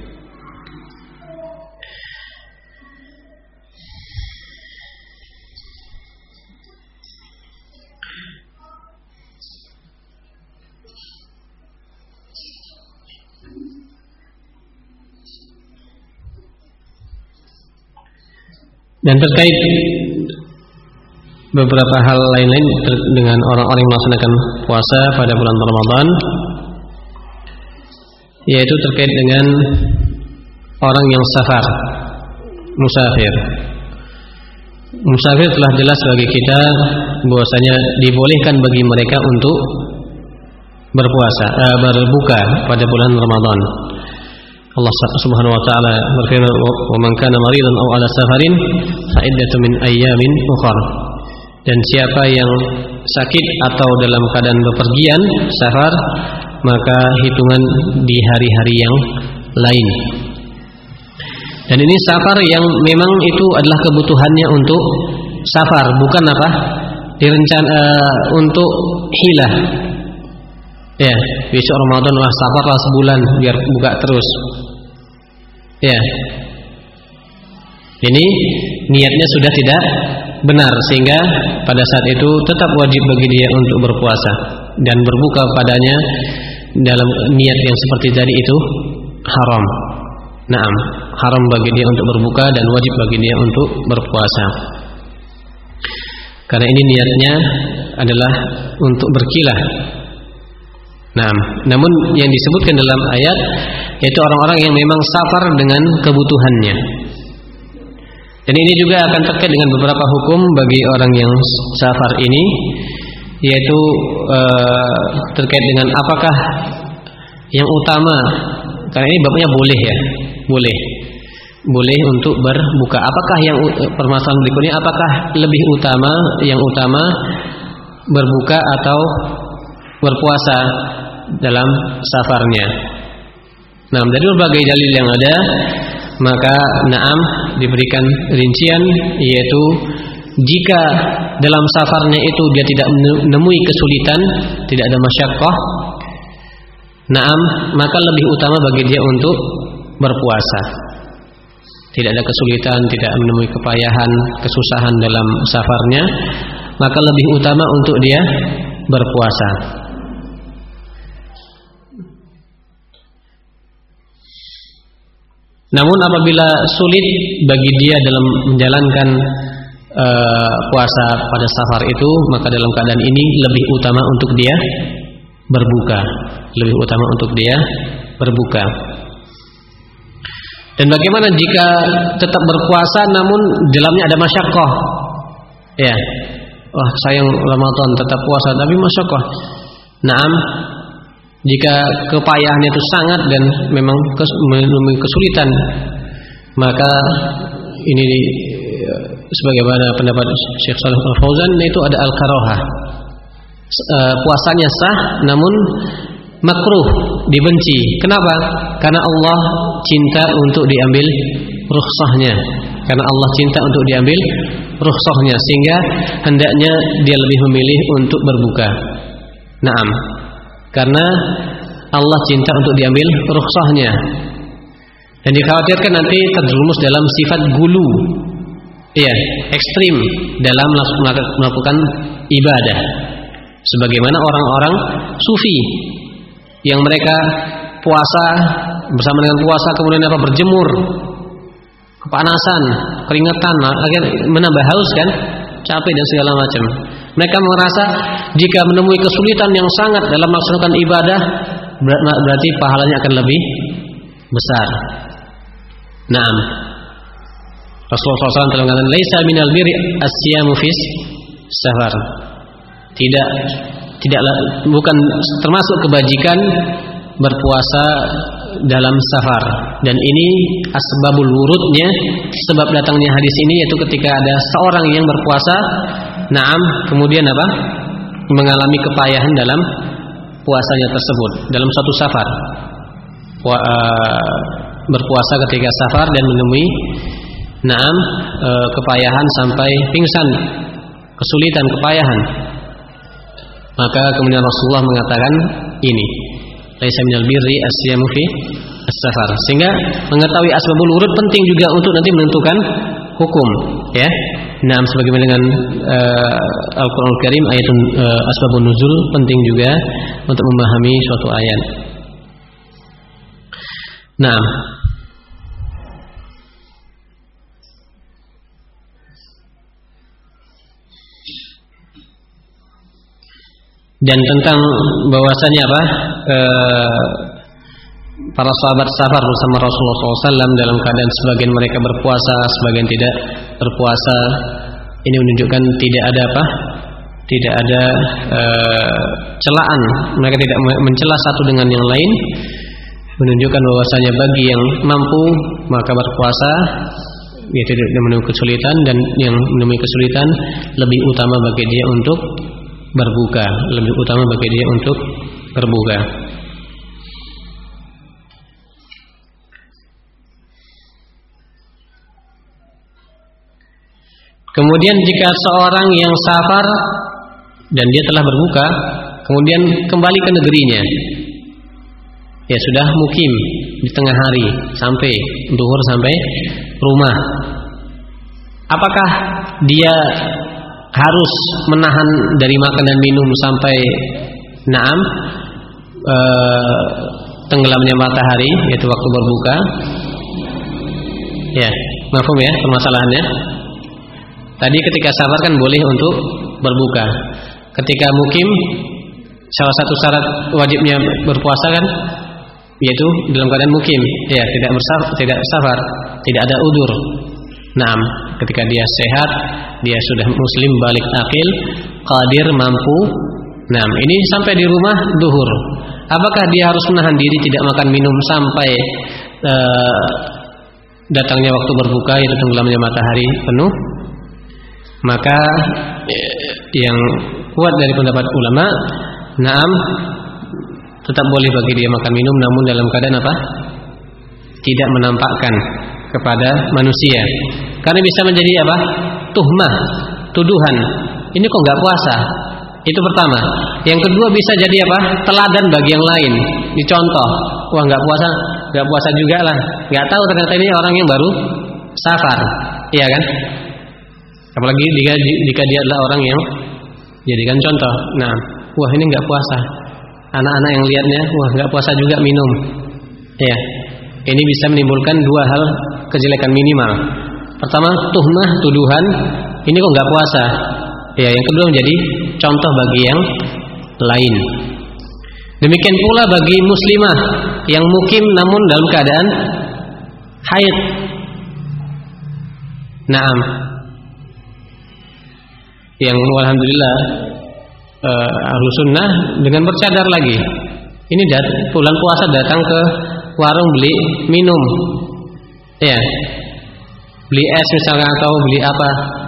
Dan terkait beberapa hal lain-lain dengan orang-orang yang melaksanakan puasa pada bulan Ramadan, yaitu terkait dengan orang yang safar, musafir. Musafir telah jelas bagi kita bahwasanya dibolehkan bagi mereka untuk berpuasa, eh, berbuka pada bulan Ramadan. Allah Subhanahu wa taala berfirman, "Wa man kana maridan aw ala safarin fa iddatu min ayyamin ukhra." Dan siapa yang sakit atau dalam keadaan bepergian, safar, maka hitungan di hari-hari yang lain. Dan ini safar yang memang itu adalah kebutuhannya untuk safar, bukan apa? Direncana uh, untuk hilah. Ya, besok Ramadan wah safarlah sebulan biar buka terus. Ya. Ini niatnya sudah tidak benar, sehingga pada saat itu tetap wajib bagi dia untuk berpuasa dan berbuka padanya dalam niat yang seperti tadi itu haram. Naam, haram bagi dia untuk berbuka dan wajib bagi dia untuk berpuasa. Karena ini niatnya adalah untuk berkilah. Nah, namun yang disebutkan dalam ayat yaitu orang-orang yang memang safar dengan kebutuhannya. Dan ini juga akan terkait dengan beberapa hukum bagi orang yang safar ini, yaitu uh, terkait dengan apakah yang utama. Karena ini babnya boleh ya, boleh, boleh untuk berbuka. Apakah yang permasalahan berikutnya? Apakah lebih utama, yang utama berbuka atau berpuasa dalam safarnya? Nah, dari berbagai dalil yang ada, maka naam diberikan rincian, yaitu jika dalam safarnya itu dia tidak menemui kesulitan, tidak ada masyaqqah, naam, maka lebih utama bagi dia untuk berpuasa. Tidak ada kesulitan, tidak menemui kepayahan, kesusahan dalam safarnya, maka lebih utama untuk dia berpuasa. Namun apabila sulit bagi dia dalam menjalankan uh, puasa pada safar itu, maka dalam keadaan ini lebih utama untuk dia berbuka, lebih utama untuk dia berbuka. Dan bagaimana jika tetap berpuasa namun dalamnya ada masyaqqah? Ya. Wah, sayang Ramadan tetap puasa tapi masyaqqah. Naam, jika kepayahannya itu sangat dan memang menemui kesulitan, maka ini sebagaimana pendapat Syekh Shalih Al Fauzan, itu ada al-karahah. E, puasanya sah namun makruh, dibenci. Kenapa? Karena Allah cinta untuk diambil rukhsahnya. Karena Allah cinta untuk diambil rukhsahnya, sehingga hendaknya dia lebih memilih untuk berbuka. Naam. Karena Allah cinta untuk diambil rukhsahnya. Dan dikhawatirkan nanti terjerumus dalam sifat gulu. Iya, ekstrim dalam melakukan ibadah. Sebagaimana orang-orang sufi yang mereka puasa, bersama dengan puasa kemudian apa, berjemur, kepanasan, keringetan, akhirnya menambah haus kan, capek dan segala macam. Mereka merasa jika menemui kesulitan yang sangat dalam melaksanakan ibadah, berarti pahalanya akan lebih besar. Naam. Rasulullah shallallahu alaihi wasallam telah mengatakan, "Laisa minal birri as-siyamu fis safar." Tidak, tidaklah, bukan termasuk kebajikan berpuasa dalam safar. Dan ini asbabul wurudnya, sebab datangnya hadis ini, yaitu ketika ada seorang yang berpuasa, naam, kemudian apa? Mengalami kepayahan dalam puasanya tersebut dalam suatu safar. Wa, uh, berpuasa ketika safar dan menemui naam, uh, kepayahan sampai pingsan, kesulitan, kepayahan. Maka kemudian Rasulullah mengatakan ini, laisa minal birri as-siyamu fi as-safar. Sehingga mengetahui asbabul wurud penting juga untuk nanti menentukan hukum, ya. Nah, sebagaimana dengan uh, Al-Qur'anul Karim, ayat uh, asbabun nuzul penting juga untuk memahami suatu ayat. Nah, dan tentang bahwasanya apa, e, para sahabat safar bersama Rasulullah shallallahu alaihi wasallam dalam keadaan sebagian mereka berpuasa, sebagian tidak berpuasa. Ini menunjukkan tidak ada apa, tidak ada e, celaan. Mereka tidak mencela satu dengan yang lain. Menunjukkan bahwasanya bagi yang mampu maka berpuasa, dia tidak menemui kesulitan, dan yang menemui kesulitan lebih utama bagi dia untuk berbuka, lebih utama bagi dia untuk berbuka. Kemudian jika seorang yang safar dan dia telah berbuka, kemudian kembali ke negerinya, ya sudah mukim di tengah hari sampai duhur sampai rumah, apakah dia harus menahan dari makan dan minum sampai naam e, tenggelamnya matahari, yaitu waktu berbuka? Ya, mafhum ya permasalahannya. Tadi ketika safar kan boleh untuk berbuka. Ketika mukim, salah satu syarat wajibnya berpuasa kan, yaitu dalam keadaan mukim, ya, tidak bersafar, tidak safar, tidak ada udur. Naam, ketika dia sehat, dia sudah muslim, balik akil, qadir, mampu. Naam, ini sampai di rumah duhur. Apakah dia harus menahan diri tidak makan minum sampai uh, datangnya waktu berbuka, yaitu tenggelamnya matahari penuh? Maka yang kuat dari pendapat ulama, naam, tetap boleh bagi dia makan minum, namun dalam keadaan apa? Tidak menampakkan kepada manusia, karena bisa menjadi apa? Tuhmah, tuduhan. Ini kok nggak puasa? Itu pertama. Yang kedua bisa jadi apa? Teladan bagi yang lain. Dicontoh, wah nggak puasa, nggak puasa juga lah. Nggak tahu ternyata ini orang yang baru safar, iya kan? Apalagi jika, jika dia adalah orang yang jadikan contoh. Nah, wah ini nggak puasa. Anak-anak yang lihatnya, wah nggak puasa juga minum. Ya, ini bisa menimbulkan dua hal kejelekan minimal. Pertama, tuhmah, tuduhan, ini kok nggak puasa. Ya, yang kedua menjadi contoh bagi yang lain. Demikian pula bagi muslimah yang mukim namun dalam keadaan haid. Naam. Yang alhamdulillah uh, ahlu sunnah dengan bercadar lagi. Ini dat- bulan puasa datang ke warung beli minum. Ya. beli es misalkan atau beli apa.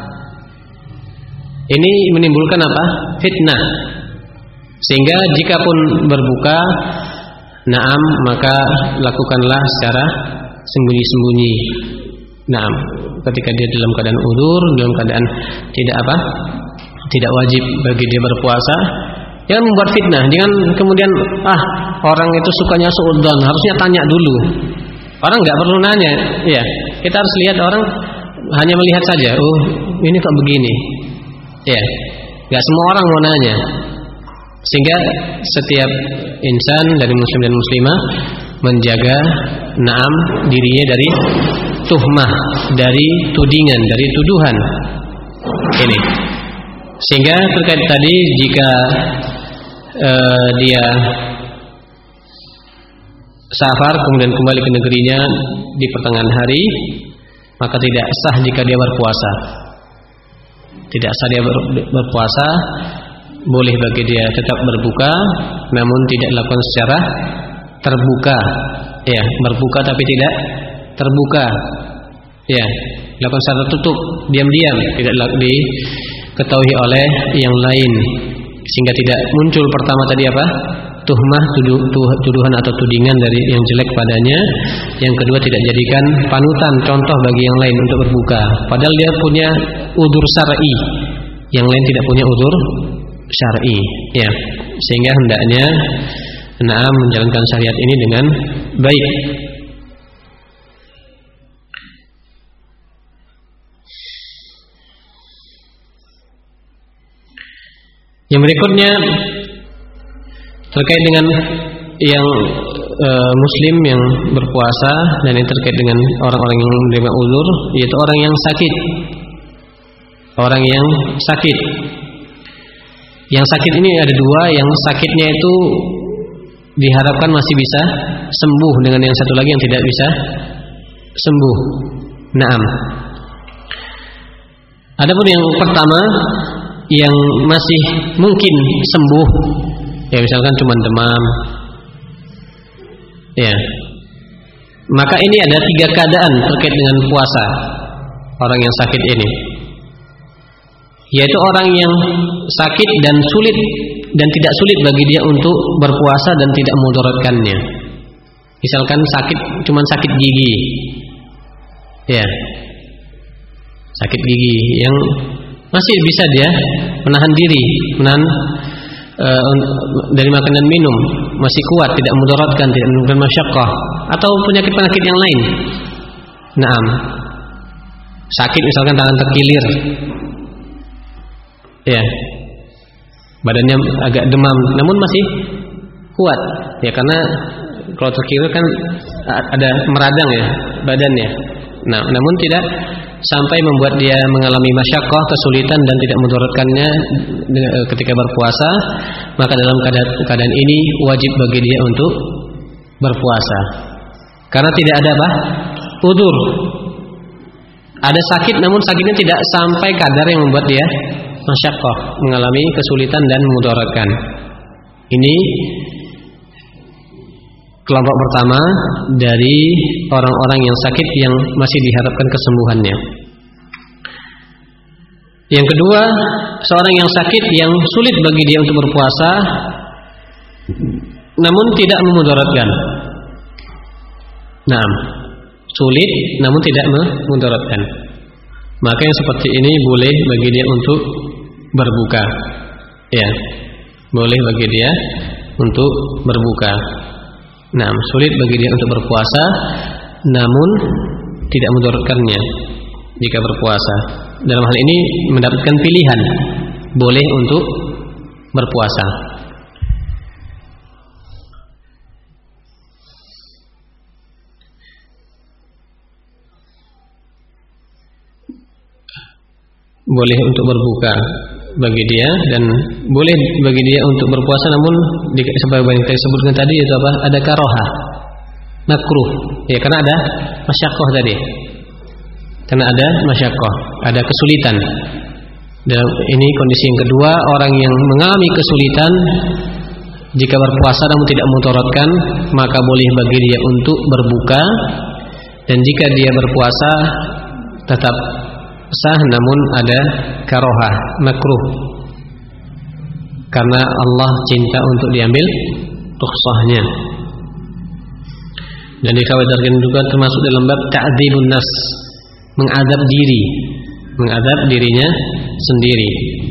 Ini menimbulkan apa? Fitnah. Sehingga jikapun berbuka, naam, maka lakukanlah secara sembunyi-sembunyi. Naam, ketika dia dalam keadaan udzur, dalam keadaan tidak apa? Tidak wajib bagi dia berpuasa. Jangan membuat fitnah. Jangan kemudian ah orang itu sukanya suudzon, harusnya tanya dulu. Orang nggak perlu nanya, ya. Kita harus lihat orang hanya melihat saja. Oh, ini kok begini, ya. Nggak semua orang mau nanya. Sehingga setiap insan dari muslim dan muslimah menjaga naam dirinya dari tuhmah, dari tudingan, dari tuduhan. Ini. Sehingga terkait tadi jika uh, dia safar kemudian kembali ke negerinya di pertengahan hari, maka tidak sah jika dia berpuasa. Tidak sah dia ber, berpuasa, boleh bagi dia tetap berbuka, namun tidak dilakukan secara terbuka. Ya, berbuka tapi tidak terbuka. Ya, dilakukan secara tertutup, diam-diam, tidak diketahui oleh yang lain, sehingga tidak muncul pertama tadi apa? Tuhmah, tuduh, tuduhan atau tudingan dari yang jelek padanya. Yang kedua, tidak jadikan panutan, contoh bagi yang lain untuk berbuka. Padahal dia punya udzur syar'i, yang lain tidak punya udzur syar'i. Ya, sehingga hendaknya naam menjalankan syariat ini dengan baik. Yang berikutnya terkait dengan yang e, muslim yang berpuasa, dan ini terkait dengan orang-orang yang menerima uzur, yaitu orang yang sakit. Orang yang sakit. Yang sakit ini ada dua, yang sakitnya itu diharapkan masih bisa sembuh, dengan yang satu lagi yang tidak bisa sembuh. Naam. Adapun yang pertama yang masih mungkin sembuh, ya misalkan cuma demam, ya, maka ini ada tiga keadaan terkait dengan puasa orang yang sakit ini, yaitu orang yang sakit dan sulit dan tidak sulit bagi dia untuk berpuasa dan tidak memudaratkannya. Misalkan sakit cuma sakit gigi, ya, sakit gigi yang masih bisa dia menahan diri, menahan uh, dari makan dan minum, masih kuat, tidak mudaratkan, tidak menimbulkan masyaqqah, atau penyakit-penyakit yang lain. Naam. Sakit misalkan tangan terkilir, ya, badannya agak demam, namun masih kuat, ya, karena kalau terkilir kan ada meradang ya badannya. Nah, namun tidak sampai membuat dia mengalami masyaqqah, kesulitan dan tidak mudaratkannya ketika berpuasa, maka dalam keadaan ini wajib bagi dia untuk berpuasa. Karena tidak ada apa? Udzur. Ada sakit namun sakitnya tidak sampai kadar yang membuat dia masyaqqah, mengalami kesulitan dan mudaratkan. Ini kelompok pertama dari orang-orang yang sakit yang masih diharapkan kesembuhannya. Yang kedua, seorang yang sakit yang sulit bagi dia untuk berpuasa namun tidak memudaratkan. Nah, sulit namun tidak memudaratkan. Maka yang seperti ini boleh bagi dia untuk berbuka. Ya, boleh bagi dia untuk berbuka. Nah, sulit bagi dia untuk berpuasa namun tidak mudaratkannya jika berpuasa. Dalam hal ini mendapatkan pilihan, boleh untuk berpuasa. Boleh untuk berbuka bagi dia, dan boleh bagi dia untuk berpuasa namun seperti yang saya sebutkan tadi, itu apa? Ada karohah, makruh, ya, karena ada masyaqqah tadi, karena ada masyaqqah, ada kesulitan. Dan ini kondisi yang kedua, orang yang mengalami kesulitan jika berpuasa namun tidak mudaratkan, maka boleh bagi dia untuk berbuka. Dan jika dia berpuasa tetap sah, namun ada karohah, makruh, karena Allah cinta untuk diambil rukhsahnya. Dan dikhawatirkan juga termasuk dalam bab ta'dzibun nafs, mengadab diri, mengadab dirinya sendiri.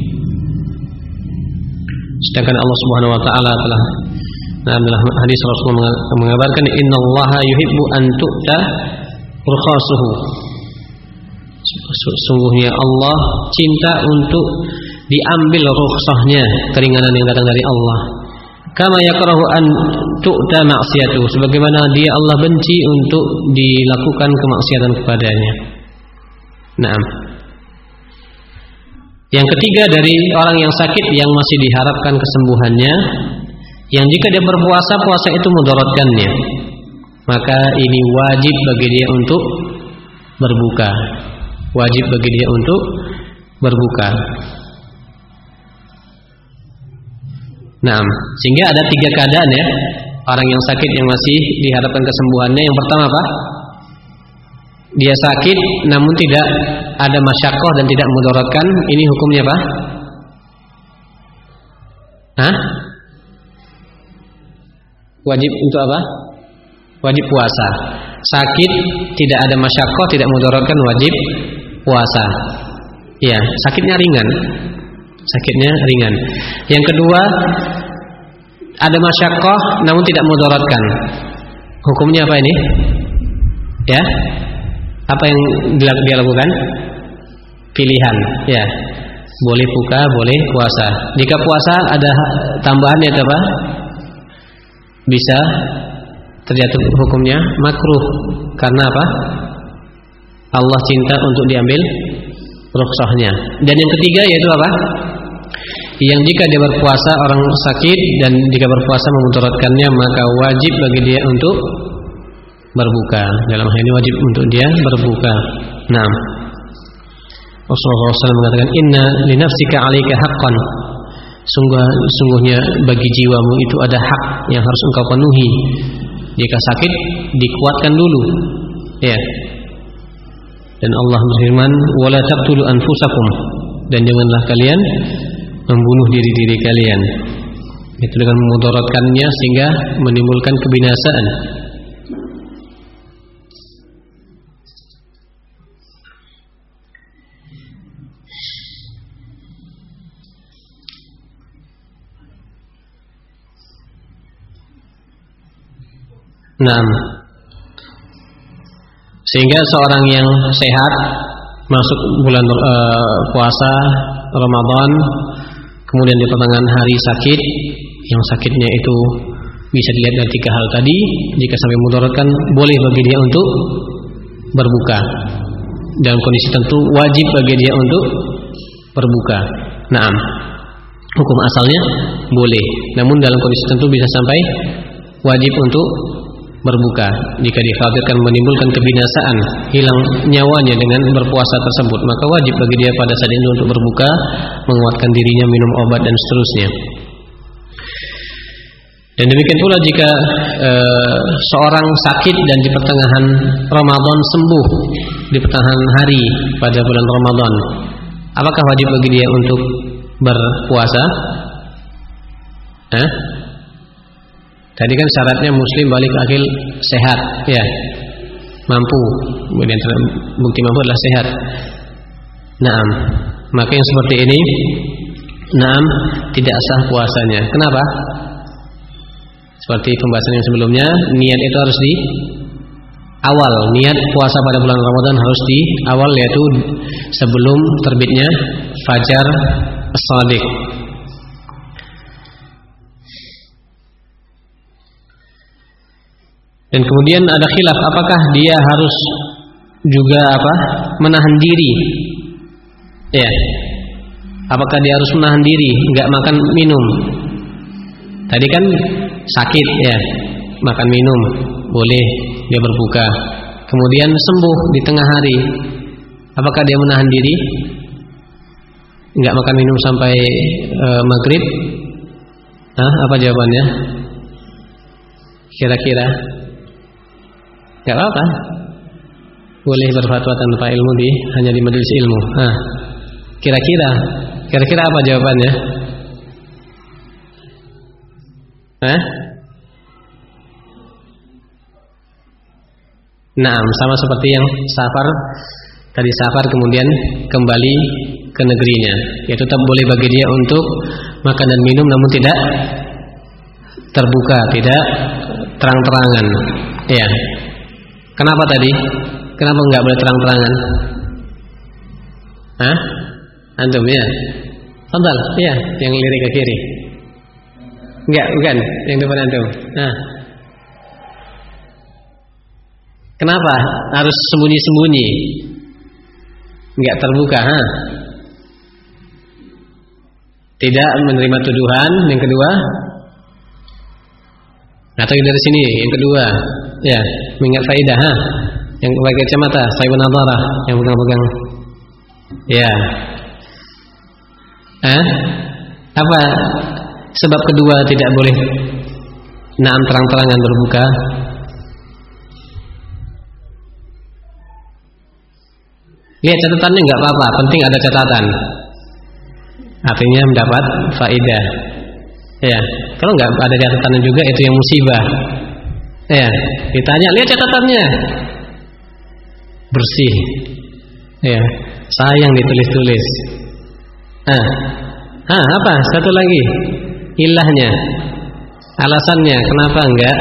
Sedangkan Allah Subhanahu wa taala telah nah, dalam hadis Rasulullah mengabarkan innallaha yuhibbu an tu'ta rukhasuhu. Sungguhnya Allah cinta untuk diambil rukhsahnya, keringanan yang datang dari Allah. Kama yakrahu an tu'ta ma'siyatuhu, sebagaimana dia Allah benci untuk dilakukan kemaksiatan kepadanya. Naam. Yang ketiga dari orang yang sakit yang masih diharapkan kesembuhannya, yang jika dia berpuasa, puasa itu mudaratkannya, maka ini wajib bagi dia untuk berbuka. Wajib bagi dia untuk berbuka. Naam, sehingga ada tiga keadaan ya, orang yang sakit yang masih diharapkan kesembuhannya. Yang pertama apa? Dia sakit namun tidak ada masyaqqah dan tidak mudaratkan. Ini hukumnya apa? Hah? Wajib untuk apa? Wajib puasa. Sakit tidak ada masyaqqah, tidak mudaratkan, wajib puasa. Ya, sakitnya ringan. Sakitnya ringan. Yang kedua, ada masyaqqah namun tidak mudaratkan. Hukumnya apa ini? Ya. Apa yang dia lakukan? Pilihan, ya. Boleh buka, boleh puasa. Jika puasa ada tambahannya apa? Bisa terjatuh hukumnya makruh. Karena apa? Allah cinta untuk diambil rukhsahnya. Dan yang ketiga yaitu apa? Yang jika dia berpuasa, orang sakit dan jika berpuasa memudaratkannya, maka wajib bagi dia untuk berbuka. Dalam hal ini wajib untuk dia berbuka. Nah, Rasulullah shallallahu alaihi wasallam mengatakan, Inna li nafsika 'alaika haqqan. Sungguh, sungguhnya bagi jiwamu itu ada hak yang harus engkau penuhi. Jika sakit, dikuatkan dulu. Ya. Dan Allah berfirman, "Wala taqtulu anfusakum." Dan janganlah kalian membunuh diri-diri kalian. Itu dengan memudaratkannya sehingga menimbulkan kebinasaan. Nah, sehingga seorang yang sehat masuk bulan uh, puasa Ramadan, kemudian di pertengahan hari sakit, yang sakitnya itu bisa dilihat dari tiga hal tadi. Jika sampai mudaratkan, boleh bagi dia untuk berbuka. Dalam kondisi tentu wajib bagi dia untuk berbuka. Naam, hukum asalnya boleh, namun dalam kondisi tentu bisa sampai wajib untuk berbuka jika dikhawatirkan menimbulkan kebinasaan, hilang nyawanya dengan berpuasa tersebut, maka wajib bagi dia pada saat itu untuk berbuka, menguatkan dirinya, minum obat dan seterusnya. Dan demikian pula jika e, seorang sakit dan di pertengahan Ramadan sembuh di pertengahan hari pada bulan Ramadan, apakah wajib bagi dia untuk berpuasa? Hah? Tadi kan syaratnya muslim balik akil sehat, ya, mampu. Kemudian bukti mampu adalah sehat. Naam, maka yang seperti ini, naam, tidak sah puasanya. Kenapa? Seperti pembahasan yang sebelumnya, niat itu harus di awal. Niat puasa pada bulan Ramadan harus di awal, yaitu sebelum terbitnya fajar as-shadiq. Dan kemudian ada khilaf, apakah dia harus juga apa? Menahan diri. Ya. Apakah dia harus menahan diri, enggak makan minum? Tadi kan sakit ya, makan minum boleh, dia berbuka. Kemudian sembuh di tengah hari, apakah dia menahan diri? Enggak makan minum sampai e, maghrib? Hah, apa jawabannya? Kira-kira? Gak apa-apa. boleh berfatwa tanpa ilmu di hanya di majelis ilmu. Nah, kira-kira kira-kira apa jawabannya? Hah? Nah, sama seperti yang safar tadi, safar kemudian kembali ke negerinya, ya tetap boleh bagi dia untuk makan dan minum, namun tidak terbuka, tidak terang-terangan. Ya. Kenapa tadi? Kenapa enggak boleh terang-terangan? Hah? Antum ya? Fadhal, ya, yang lirik ke kiri. Enggak, bukan, yang depan antum. Nah. Kenapa harus sembunyi-sembunyi? Enggak terbuka, ha? Tidak menerima tuduhan. Yang kedua, atau dari sini yang kedua, ya, mengingat faedah, ha? Yang pakai kacamata, saibun nadharah, yang pegang-pegang. Ya. Hah? Apa sebab kedua tidak boleh naam terang-terangan berbuka? Lihat catatannya enggak apa-apa, penting ada catatan. Artinya mendapat faedah. Ya, kalau enggak ada catatannya juga itu yang musibah. Ya, ditanya, lihat catatannya. Bersih. Ya, sayang ditulis-tulis. Ah. Ah, apa? Satu lagi. Ilahnya. Alasannya kenapa enggak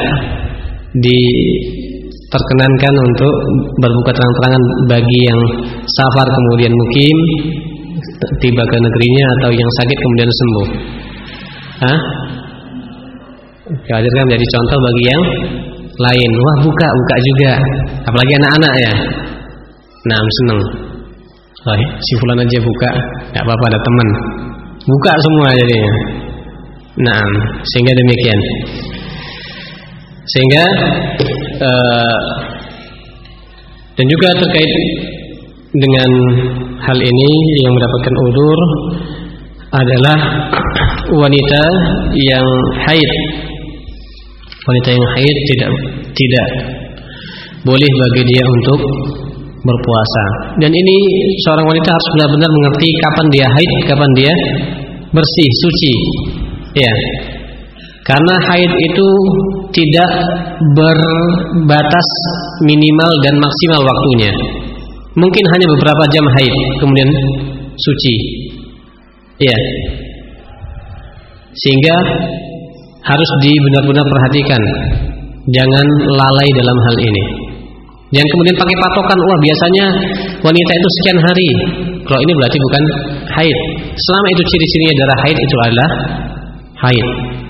diperkenankan untuk berbuka terang-terangan bagi yang safar kemudian mukim, tiba ke negerinya, atau yang sakit kemudian sembuh? Hah? Dihadirkan menjadi contoh bagi yang lain. Wah, buka, buka juga. Apalagi anak-anak ya. Nah, seneng. Wah, si fulan aja buka, enggak apa-apa, ada teman. Buka semua jadinya. Nah, sehingga demikian. Sehingga uh, dan juga terkait dengan hal ini yang mendapatkan udzur adalah wanita yang haid. Wanita yang haid tidak tidak boleh bagi dia untuk berpuasa. Dan ini seorang wanita harus benar-benar mengerti kapan dia haid, kapan dia bersih, suci. Ya. Karena haid itu tidak berbatas minimal dan maksimal waktunya. Mungkin hanya beberapa jam haid kemudian suci. Ya. Sehingga harus dibenar-benar perhatikan. Jangan lalai dalam hal ini. Jangan kemudian pakai patokan, wah biasanya wanita itu sekian hari. Kalau ini berarti bukan haid. Selama itu ciri-cirinya darah haid, itu adalah haid.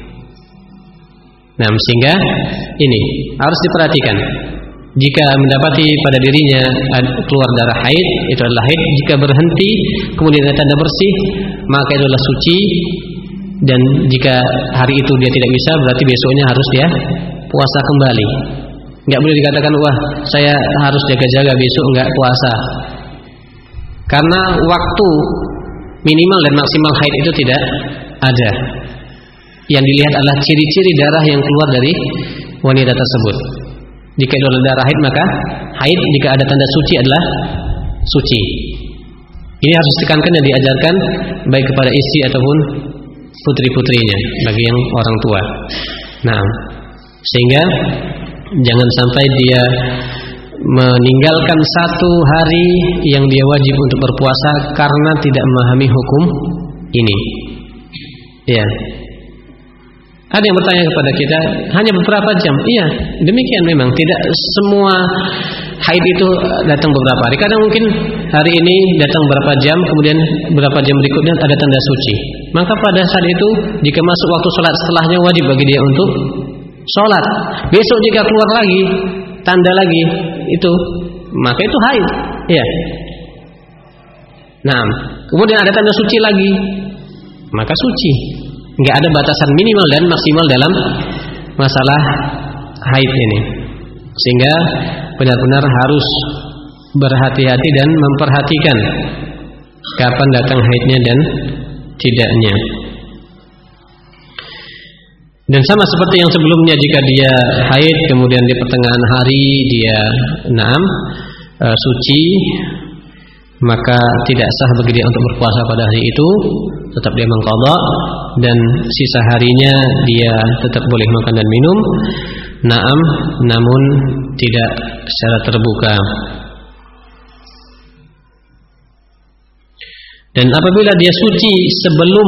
Nah, sehingga ini harus diperhatikan. Jika mendapati pada dirinya keluar darah haid, itu adalah haid. Jika berhenti kemudian ada tanda bersih, maka itu adalah suci. Dan jika hari itu dia tidak bisa, berarti besoknya harus dia puasa kembali. Enggak boleh dikatakan, wah saya harus jaga-jaga besok enggak puasa. Karena waktu minimal dan maksimal haid itu tidak ada. Yang dilihat adalah ciri-ciri darah yang keluar dari wanita tersebut. Jika itu adalah darah haid, maka haid. Jika ada tanda suci adalah suci. Ini harus ditekankan dan diajarkan baik kepada istri ataupun putri-putrinya, bagi yang orang tua. Nah, sehingga jangan sampai dia meninggalkan satu hari yang dia wajib untuk berpuasa karena tidak memahami hukum ini. Ya. Ada yang bertanya kepada kita, hanya beberapa jam. Iya, demikian memang. Tidak semua haid itu datang beberapa hari. Kadang mungkin hari ini datang beberapa jam, kemudian beberapa jam berikutnya ada tanda suci. Maka pada saat itu, jika masuk waktu sholat setelahnya, wajib bagi dia untuk sholat. Besok jika keluar lagi, tanda lagi itu, maka itu haid. Iya. Nah, kemudian ada tanda suci lagi, maka suci. Enggak ada batasan minimal dan maksimal dalam masalah haid ini. Sehingga benar-benar harus berhati-hati dan memperhatikan kapan datang haidnya dan tidaknya. Dan sama seperti yang sebelumnya, jika dia haid kemudian di pertengahan hari dia naam e, suci, maka tidak sah bagi dia untuk berpuasa pada hari itu, tetap dia mengqadha, dan sisa harinya dia tetap boleh makan dan minum. Naam, namun tidak secara terbuka. Dan apabila dia suci sebelum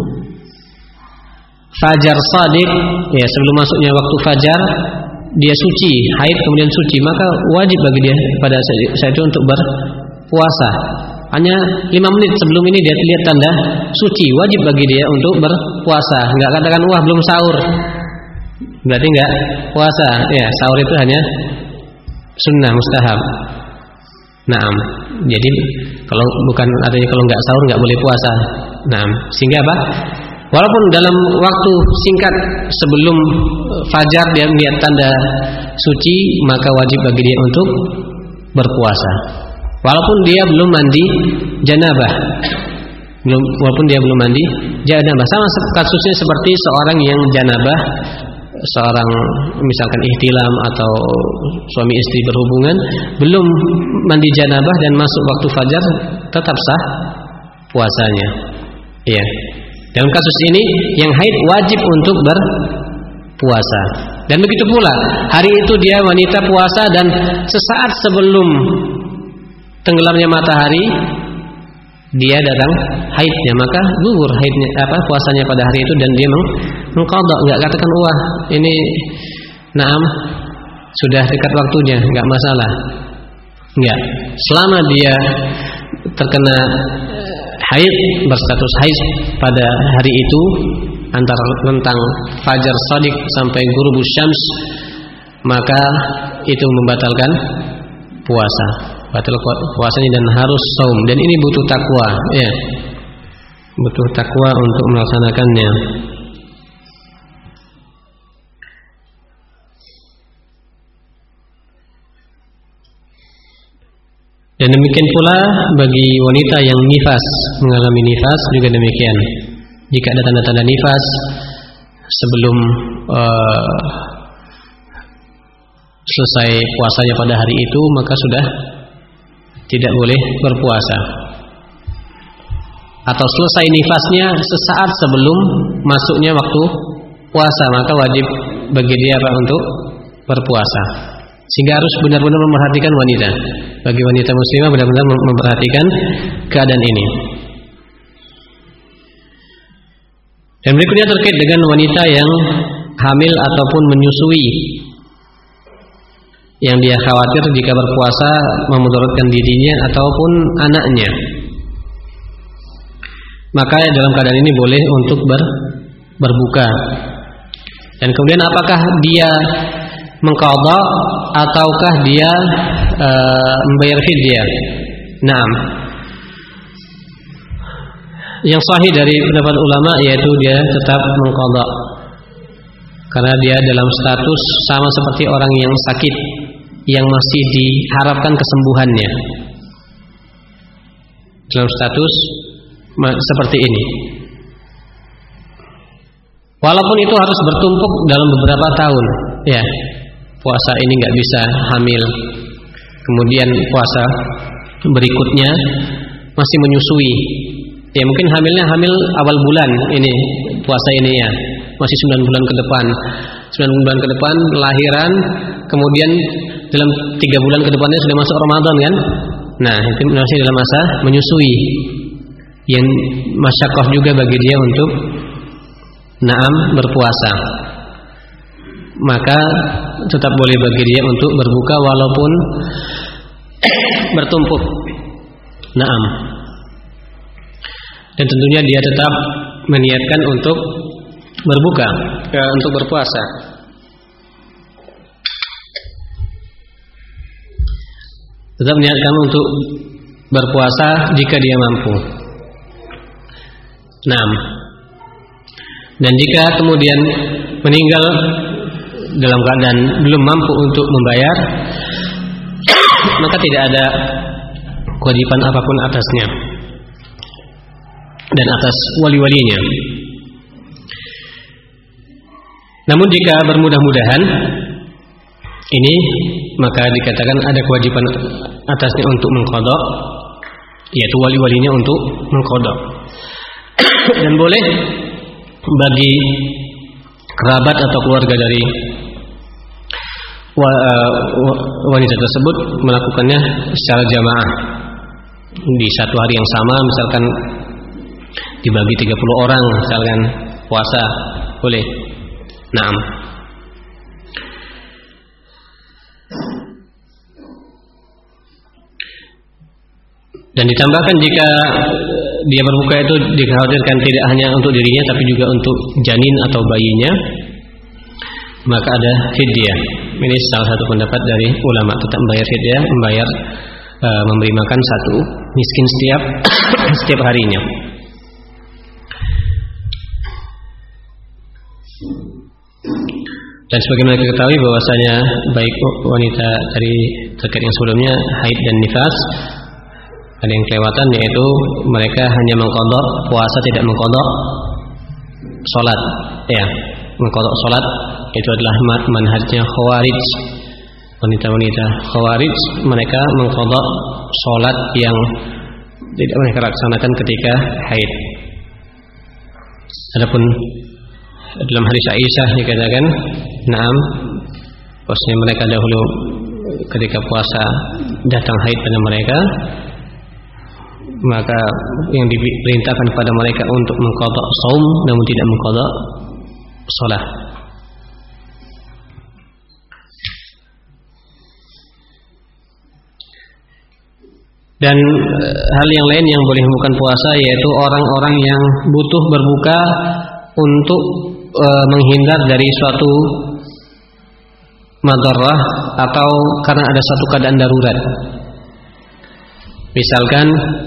fajar shadiq, ya sebelum masuknya waktu fajar, dia suci, haid kemudian suci, maka wajib bagi dia pada saat itu untuk berpuasa. Hanya lima menit sebelum ini dia lihat tanda suci, wajib bagi dia untuk berpuasa. Enggak katakan wah belum sahur, berarti enggak puasa. Ya, sahur itu hanya sunnah mustahab. Naam. Jadi kalau bukan artinya kalau enggak sahur enggak boleh puasa. Naam. Sehingga apa? Walaupun dalam waktu singkat sebelum fajar dia melihat tanda suci, maka wajib bagi dia untuk berpuasa. Walaupun dia belum mandi janabah. Belum walaupun dia belum mandi janabah. Sama kasusnya seperti seorang yang janabah, seorang misalkan ihtilam atau suami istri berhubungan, belum mandi janabah dan masuk waktu fajar, tetap sah puasanya. Iya. Dalam kasus ini yang haid wajib untuk berpuasa. Dan begitu pula hari itu dia wanita puasa dan sesaat sebelum tenggelamnya matahari dia datang haidnya, maka gugur haidnya apa puasanya pada hari itu dan dia mengqadha. Enggak katakan wah ini naam sudah dekat waktunya, enggak masalah. Enggak. Selama dia terkena haid, berstatus haid pada hari itu antara rentang fajar shadiq sampai ghurubus syams, maka itu membatalkan puasa, batal puasanya dan harus saum. Dan ini butuh takwa, ya, butuh takwa untuk melaksanakannya. Dan demikian pula bagi wanita yang nifas, mengalami nifas juga demikian. Jika ada tanda-tanda nifas sebelum uh, selesai puasanya pada hari itu, maka sudah tidak boleh berpuasa. Atau selesai nifasnya sesaat sebelum masuknya waktu puasa, maka wajib bagi dia apa untuk berpuasa. Sehingga harus benar-benar memperhatikan wanita. Bagi wanita muslimah benar-benar memperhatikan keadaan ini. Dan berikutnya terkait dengan wanita yang hamil ataupun menyusui, yang dia khawatir jika berpuasa memudaratkan dirinya ataupun anaknya, maka dalam keadaan ini boleh untuk ber, berbuka. Dan kemudian apakah dia mengqadha ataukah dia e, membayar fidyah? Naam. Yang sahih dari pendapat ulama yaitu dia tetap mengqadha, karena dia dalam status sama seperti orang yang sakit yang masih diharapkan kesembuhannya. Dalam status seperti ini, walaupun itu harus bertumpuk dalam beberapa tahun, ya. Puasa ini nggak bisa hamil, kemudian puasa berikutnya masih menyusui. Ya mungkin hamilnya hamil awal bulan ini, puasa ini ya masih sembilan bulan ke depan, sembilan bulan ke depan lahiran, kemudian dalam tiga bulan ke depannya sudah masuk Ramadan kan? Nah itu masih dalam masa menyusui, yang masyaqqah juga bagi dia untuk naam berpuasa. Maka tetap boleh bagi dia untuk berbuka walaupun bertumpuk. Naam. Dan tentunya dia tetap meniatkan untuk berbuka, ya, untuk berpuasa. Tetap niatkan untuk berpuasa jika dia mampu. Naam. Dan jika kemudian meninggal dalam keadaan belum mampu untuk membayar, maka tidak ada kewajiban apapun atasnya dan atas wali-walinya. Namun jika bermudah-mudahan ini, maka dikatakan ada kewajiban atasnya untuk mengqadha, yaitu wali-walinya untuk mengqadha. Dan boleh bagi kerabat atau keluarga dari wanita tersebut melakukannya secara jamaah di satu hari yang sama, misalkan dibagi tiga puluh orang misalkan puasa, boleh. Naam. Dan ditambahkan jika dia berbuka itu dikhawatirkan tidak hanya untuk dirinya tapi juga untuk janin atau bayinya, maka ada fidyah. Ini salah satu pendapat dari ulama, tetap membayar fidyah, membayar uh, memberi makan satu miskin setiap setiap harinya. Dan sebagaimana kita ketahui bahwasanya baik wanita dari terkait yang sebelumnya haid dan nifas ada yang kelewatan, yaitu mereka hanya mengqadha puasa, tidak mengqadha salat. Ya, mengqadha salat itu adalah manhajnya Khawarij. Wanita-wanita Khawarij mereka mengqadha salat yang tidak mereka laksanakan ketika haid. Adapun dalam hadis Aisyah dikatakan, "Na'am, bahwasanya mereka dahulu ketika puasa datang haid pada mereka, maka yang diperintahkan kepada mereka untuk mengqadha shaum namun tidak mengqadha shalah." Dan e, hal yang lain yang boleh bukan puasa yaitu orang-orang yang butuh berbuka untuk e, menghindar dari suatu madarah atau karena ada suatu keadaan darurat. Misalkan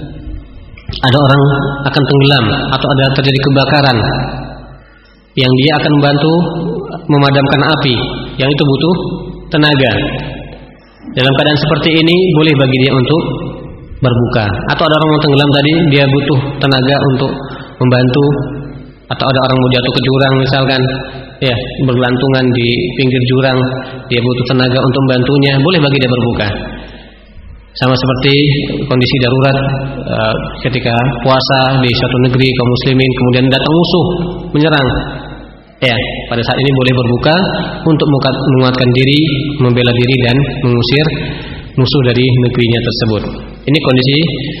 ada orang akan tenggelam atau ada terjadi kebakaran yang dia akan membantu memadamkan api, yang itu butuh tenaga. Dalam keadaan seperti ini boleh bagi dia untuk berbuka. Atau ada orang yang tenggelam tadi, dia butuh tenaga untuk membantu, atau ada orang mau jatuh ke jurang misalkan, ya, bergelantungan di pinggir jurang, dia butuh tenaga untuk membantunya, boleh bagi dia berbuka. Sama seperti kondisi darurat uh, ketika puasa di suatu negeri kaum muslimin, kemudian datang musuh menyerang, ya, pada saat ini boleh berbuka untuk menguatkan diri, membela diri dan mengusir musuh dari negerinya tersebut. Ini kondisi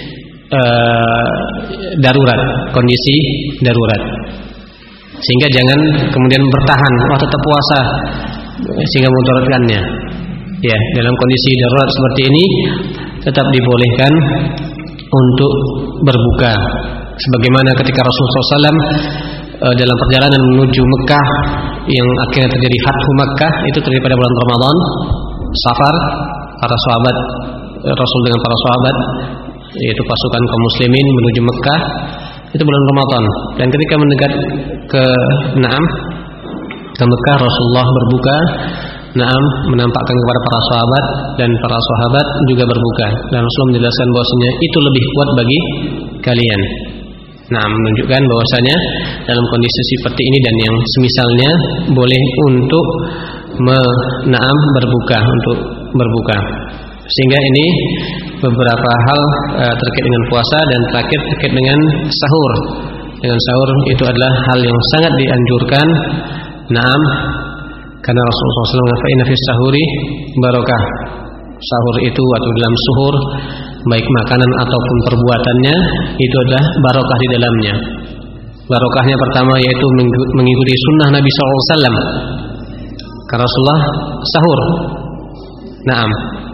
uh, darurat, kondisi darurat. Sehingga jangan kemudian bertahan, oh tetap puasa sehingga memudaratkannya. Ya, dalam kondisi darurat seperti ini tetap dibolehkan untuk berbuka. Sebagaimana ketika Rasulullah shallallahu alaihi wasallam uh, dalam perjalanan menuju Mekah yang akhirnya terjadi Fathu Mekah, itu terjadi pada bulan Ramadan, Safar, para sahabat Rasul dengan para sahabat, yaitu pasukan kaum muslimin menuju Mekah, itu bulan Ramadan. Dan ketika mendekat ke Naam, ke Mekah, Rasulullah berbuka, Naam, menampakkan kepada para sahabat, dan para sahabat juga berbuka. Dan Rasulullah menjelaskan bahwasanya itu lebih kuat bagi kalian. Naam, menunjukkan bahwasanya dalam kondisi seperti ini dan yang semisalnya boleh untuk menaam berbuka, untuk berbuka. Sehingga ini beberapa hal uh, terkait dengan puasa, dan terakhir terkait dengan sahur. Dengan sahur itu adalah hal yang sangat dianjurkan. Naam, karena Rasulullah shallallahu alaihi wasallam fa inna fis sahuri barakah. Sahur itu atau dalam suhur, baik makanan ataupun perbuatannya, itu adalah barokah di dalamnya. Barokahnya pertama yaitu mengikuti sunnah Nabi shallallahu alaihi wasallam. Karena Rasulullah sahur. Naam.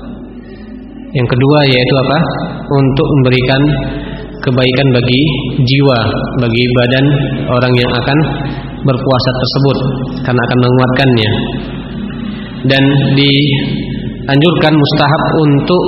Yang kedua yaitu apa? Untuk memberikan kebaikan bagi jiwa, bagi badan orang yang akan berpuasa tersebut, karena akan menguatkannya. Dan dianjurkan mustahab untuk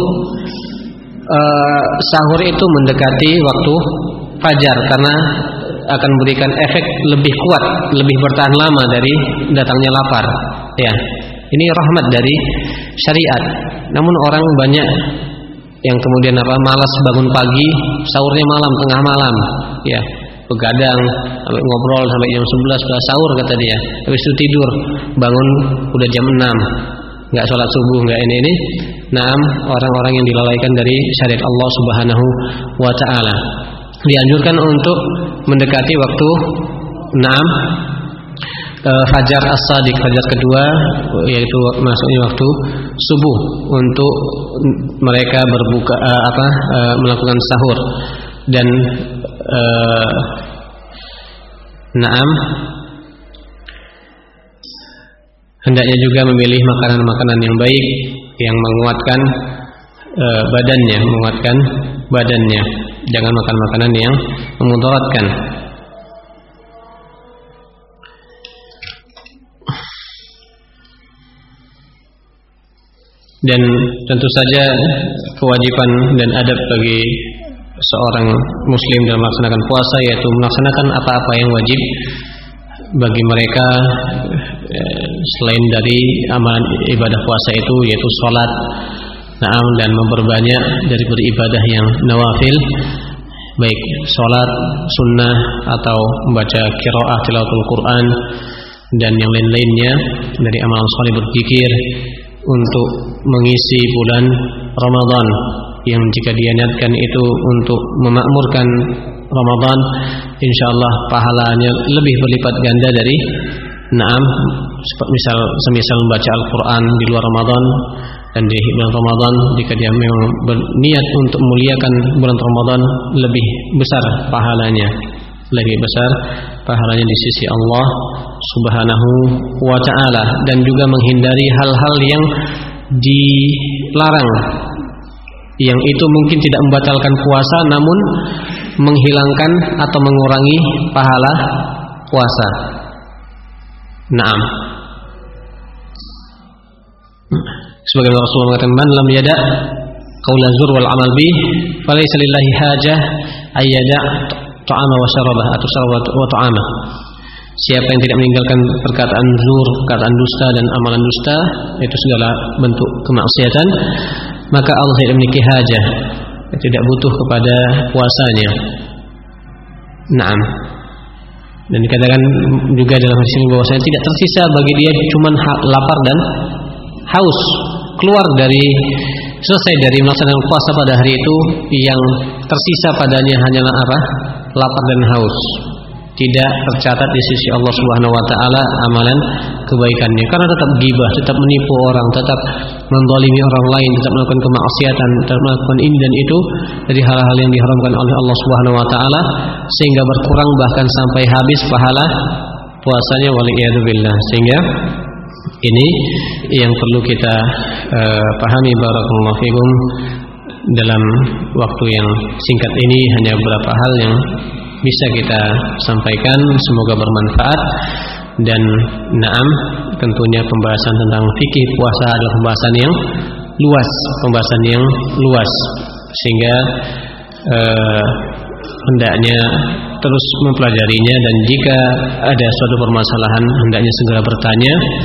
uh, sahur itu mendekati waktu fajar, karena akan memberikan efek lebih kuat, lebih bertahan lama dari datangnya lapar. Ya, ini rahmat dari syariat. Namun orang banyak yang kemudian apa, malas bangun pagi, sahurnya malam, tengah malam, ya, begadang sampai ngobrol sampai jam sebelas sudah sahur kata dia, habis itu tidur, bangun udah jam enam. nggak sholat subuh, nggak ini ini. Naam, orang-orang yang dilalaikan dari syariat Allah Subhanahu wa taala. Dianjurkan untuk mendekati waktu naam e, fajar as-shadiq, fajar kedua, yaitu masuknya waktu subuh untuk mereka berbuka e, apa e, melakukan sahur dan e, naam hendaknya juga memilih makanan-makanan yang baik yang menguatkan e, badannya, menguatkan badannya. Jangan makan makanan yang memudaratkan. Dan tentu saja kewajiban dan adab bagi seorang muslim dalam melaksanakan puasa yaitu melaksanakan apa-apa yang wajib bagi mereka selain dari amalan ibadah puasa itu, yaitu sholat, naam, dan memperbanyak dari beribadah yang nawafil, baik sholat sunnah atau membaca qiraah tilawatul Quran dan yang lain-lainnya dari amalan saleh, berzikir untuk mengisi bulan Ramadan yang jika diniatkan itu untuk memakmurkan Ramadan, insyaallah pahalanya lebih berlipat ganda dari naam, misal semisal membaca Al-Quran di luar Ramadan dan di bulan Ramadan. Jika dia memang berniat untuk memuliakan bulan Ramadan, lebih besar pahalanya, lebih besar pahalanya di sisi Allah Subhanahu wa taala. Dan juga menghindari hal-hal yang dilarang, yang itu mungkin tidak membatalkan puasa namun menghilangkan atau mengurangi pahala puasa. Naam. Sebagaimana Rasulullah mengatakan, man lam yada qaula zur wal amal bih falaysa lillahi hajah ayyada ta'ama wa syarabah atau syarabah wa ta'ama. Siapa yang tidak meninggalkan perkataan zur, perkataan dusta dan amalan dusta, itu segala bentuk kemaksiatan, maka Allah tidak memiliki hajah, tidak butuh kepada puasanya. Naam. Dan dikatakan juga dalam hadis ini bahwasanya tidak tersisa bagi dia cuma lapar dan haus. Keluar dari selesai dari melaksanakan puasa pada hari itu, yang tersisa padanya hanyalah apa? Lapar dan haus. Tidak tercatat di sisi Allah Subhanahu wa taala amalan kebaikannya, karena tetap ghibah, tetap menipu orang, tetap menzalimi orang lain, tetap melakukan kemaksiatan, tetap melakukan ini dan itu dari hal-hal yang diharamkan oleh Allah Subhanahu wa taala, sehingga berkurang bahkan sampai habis pahala puasanya, waliyadzubillah. Sehingga ini yang perlu kita uh, pahami, barakallahu fikum, dalam waktu yang singkat ini. Hanya beberapa hal yang bisa kita sampaikan, semoga bermanfaat. Dan naam, tentunya pembahasan tentang fikih puasa adalah pembahasan yang luas, pembahasan yang luas, sehingga eh, hendaknya terus mempelajarinya, dan jika ada suatu permasalahan hendaknya segera bertanya.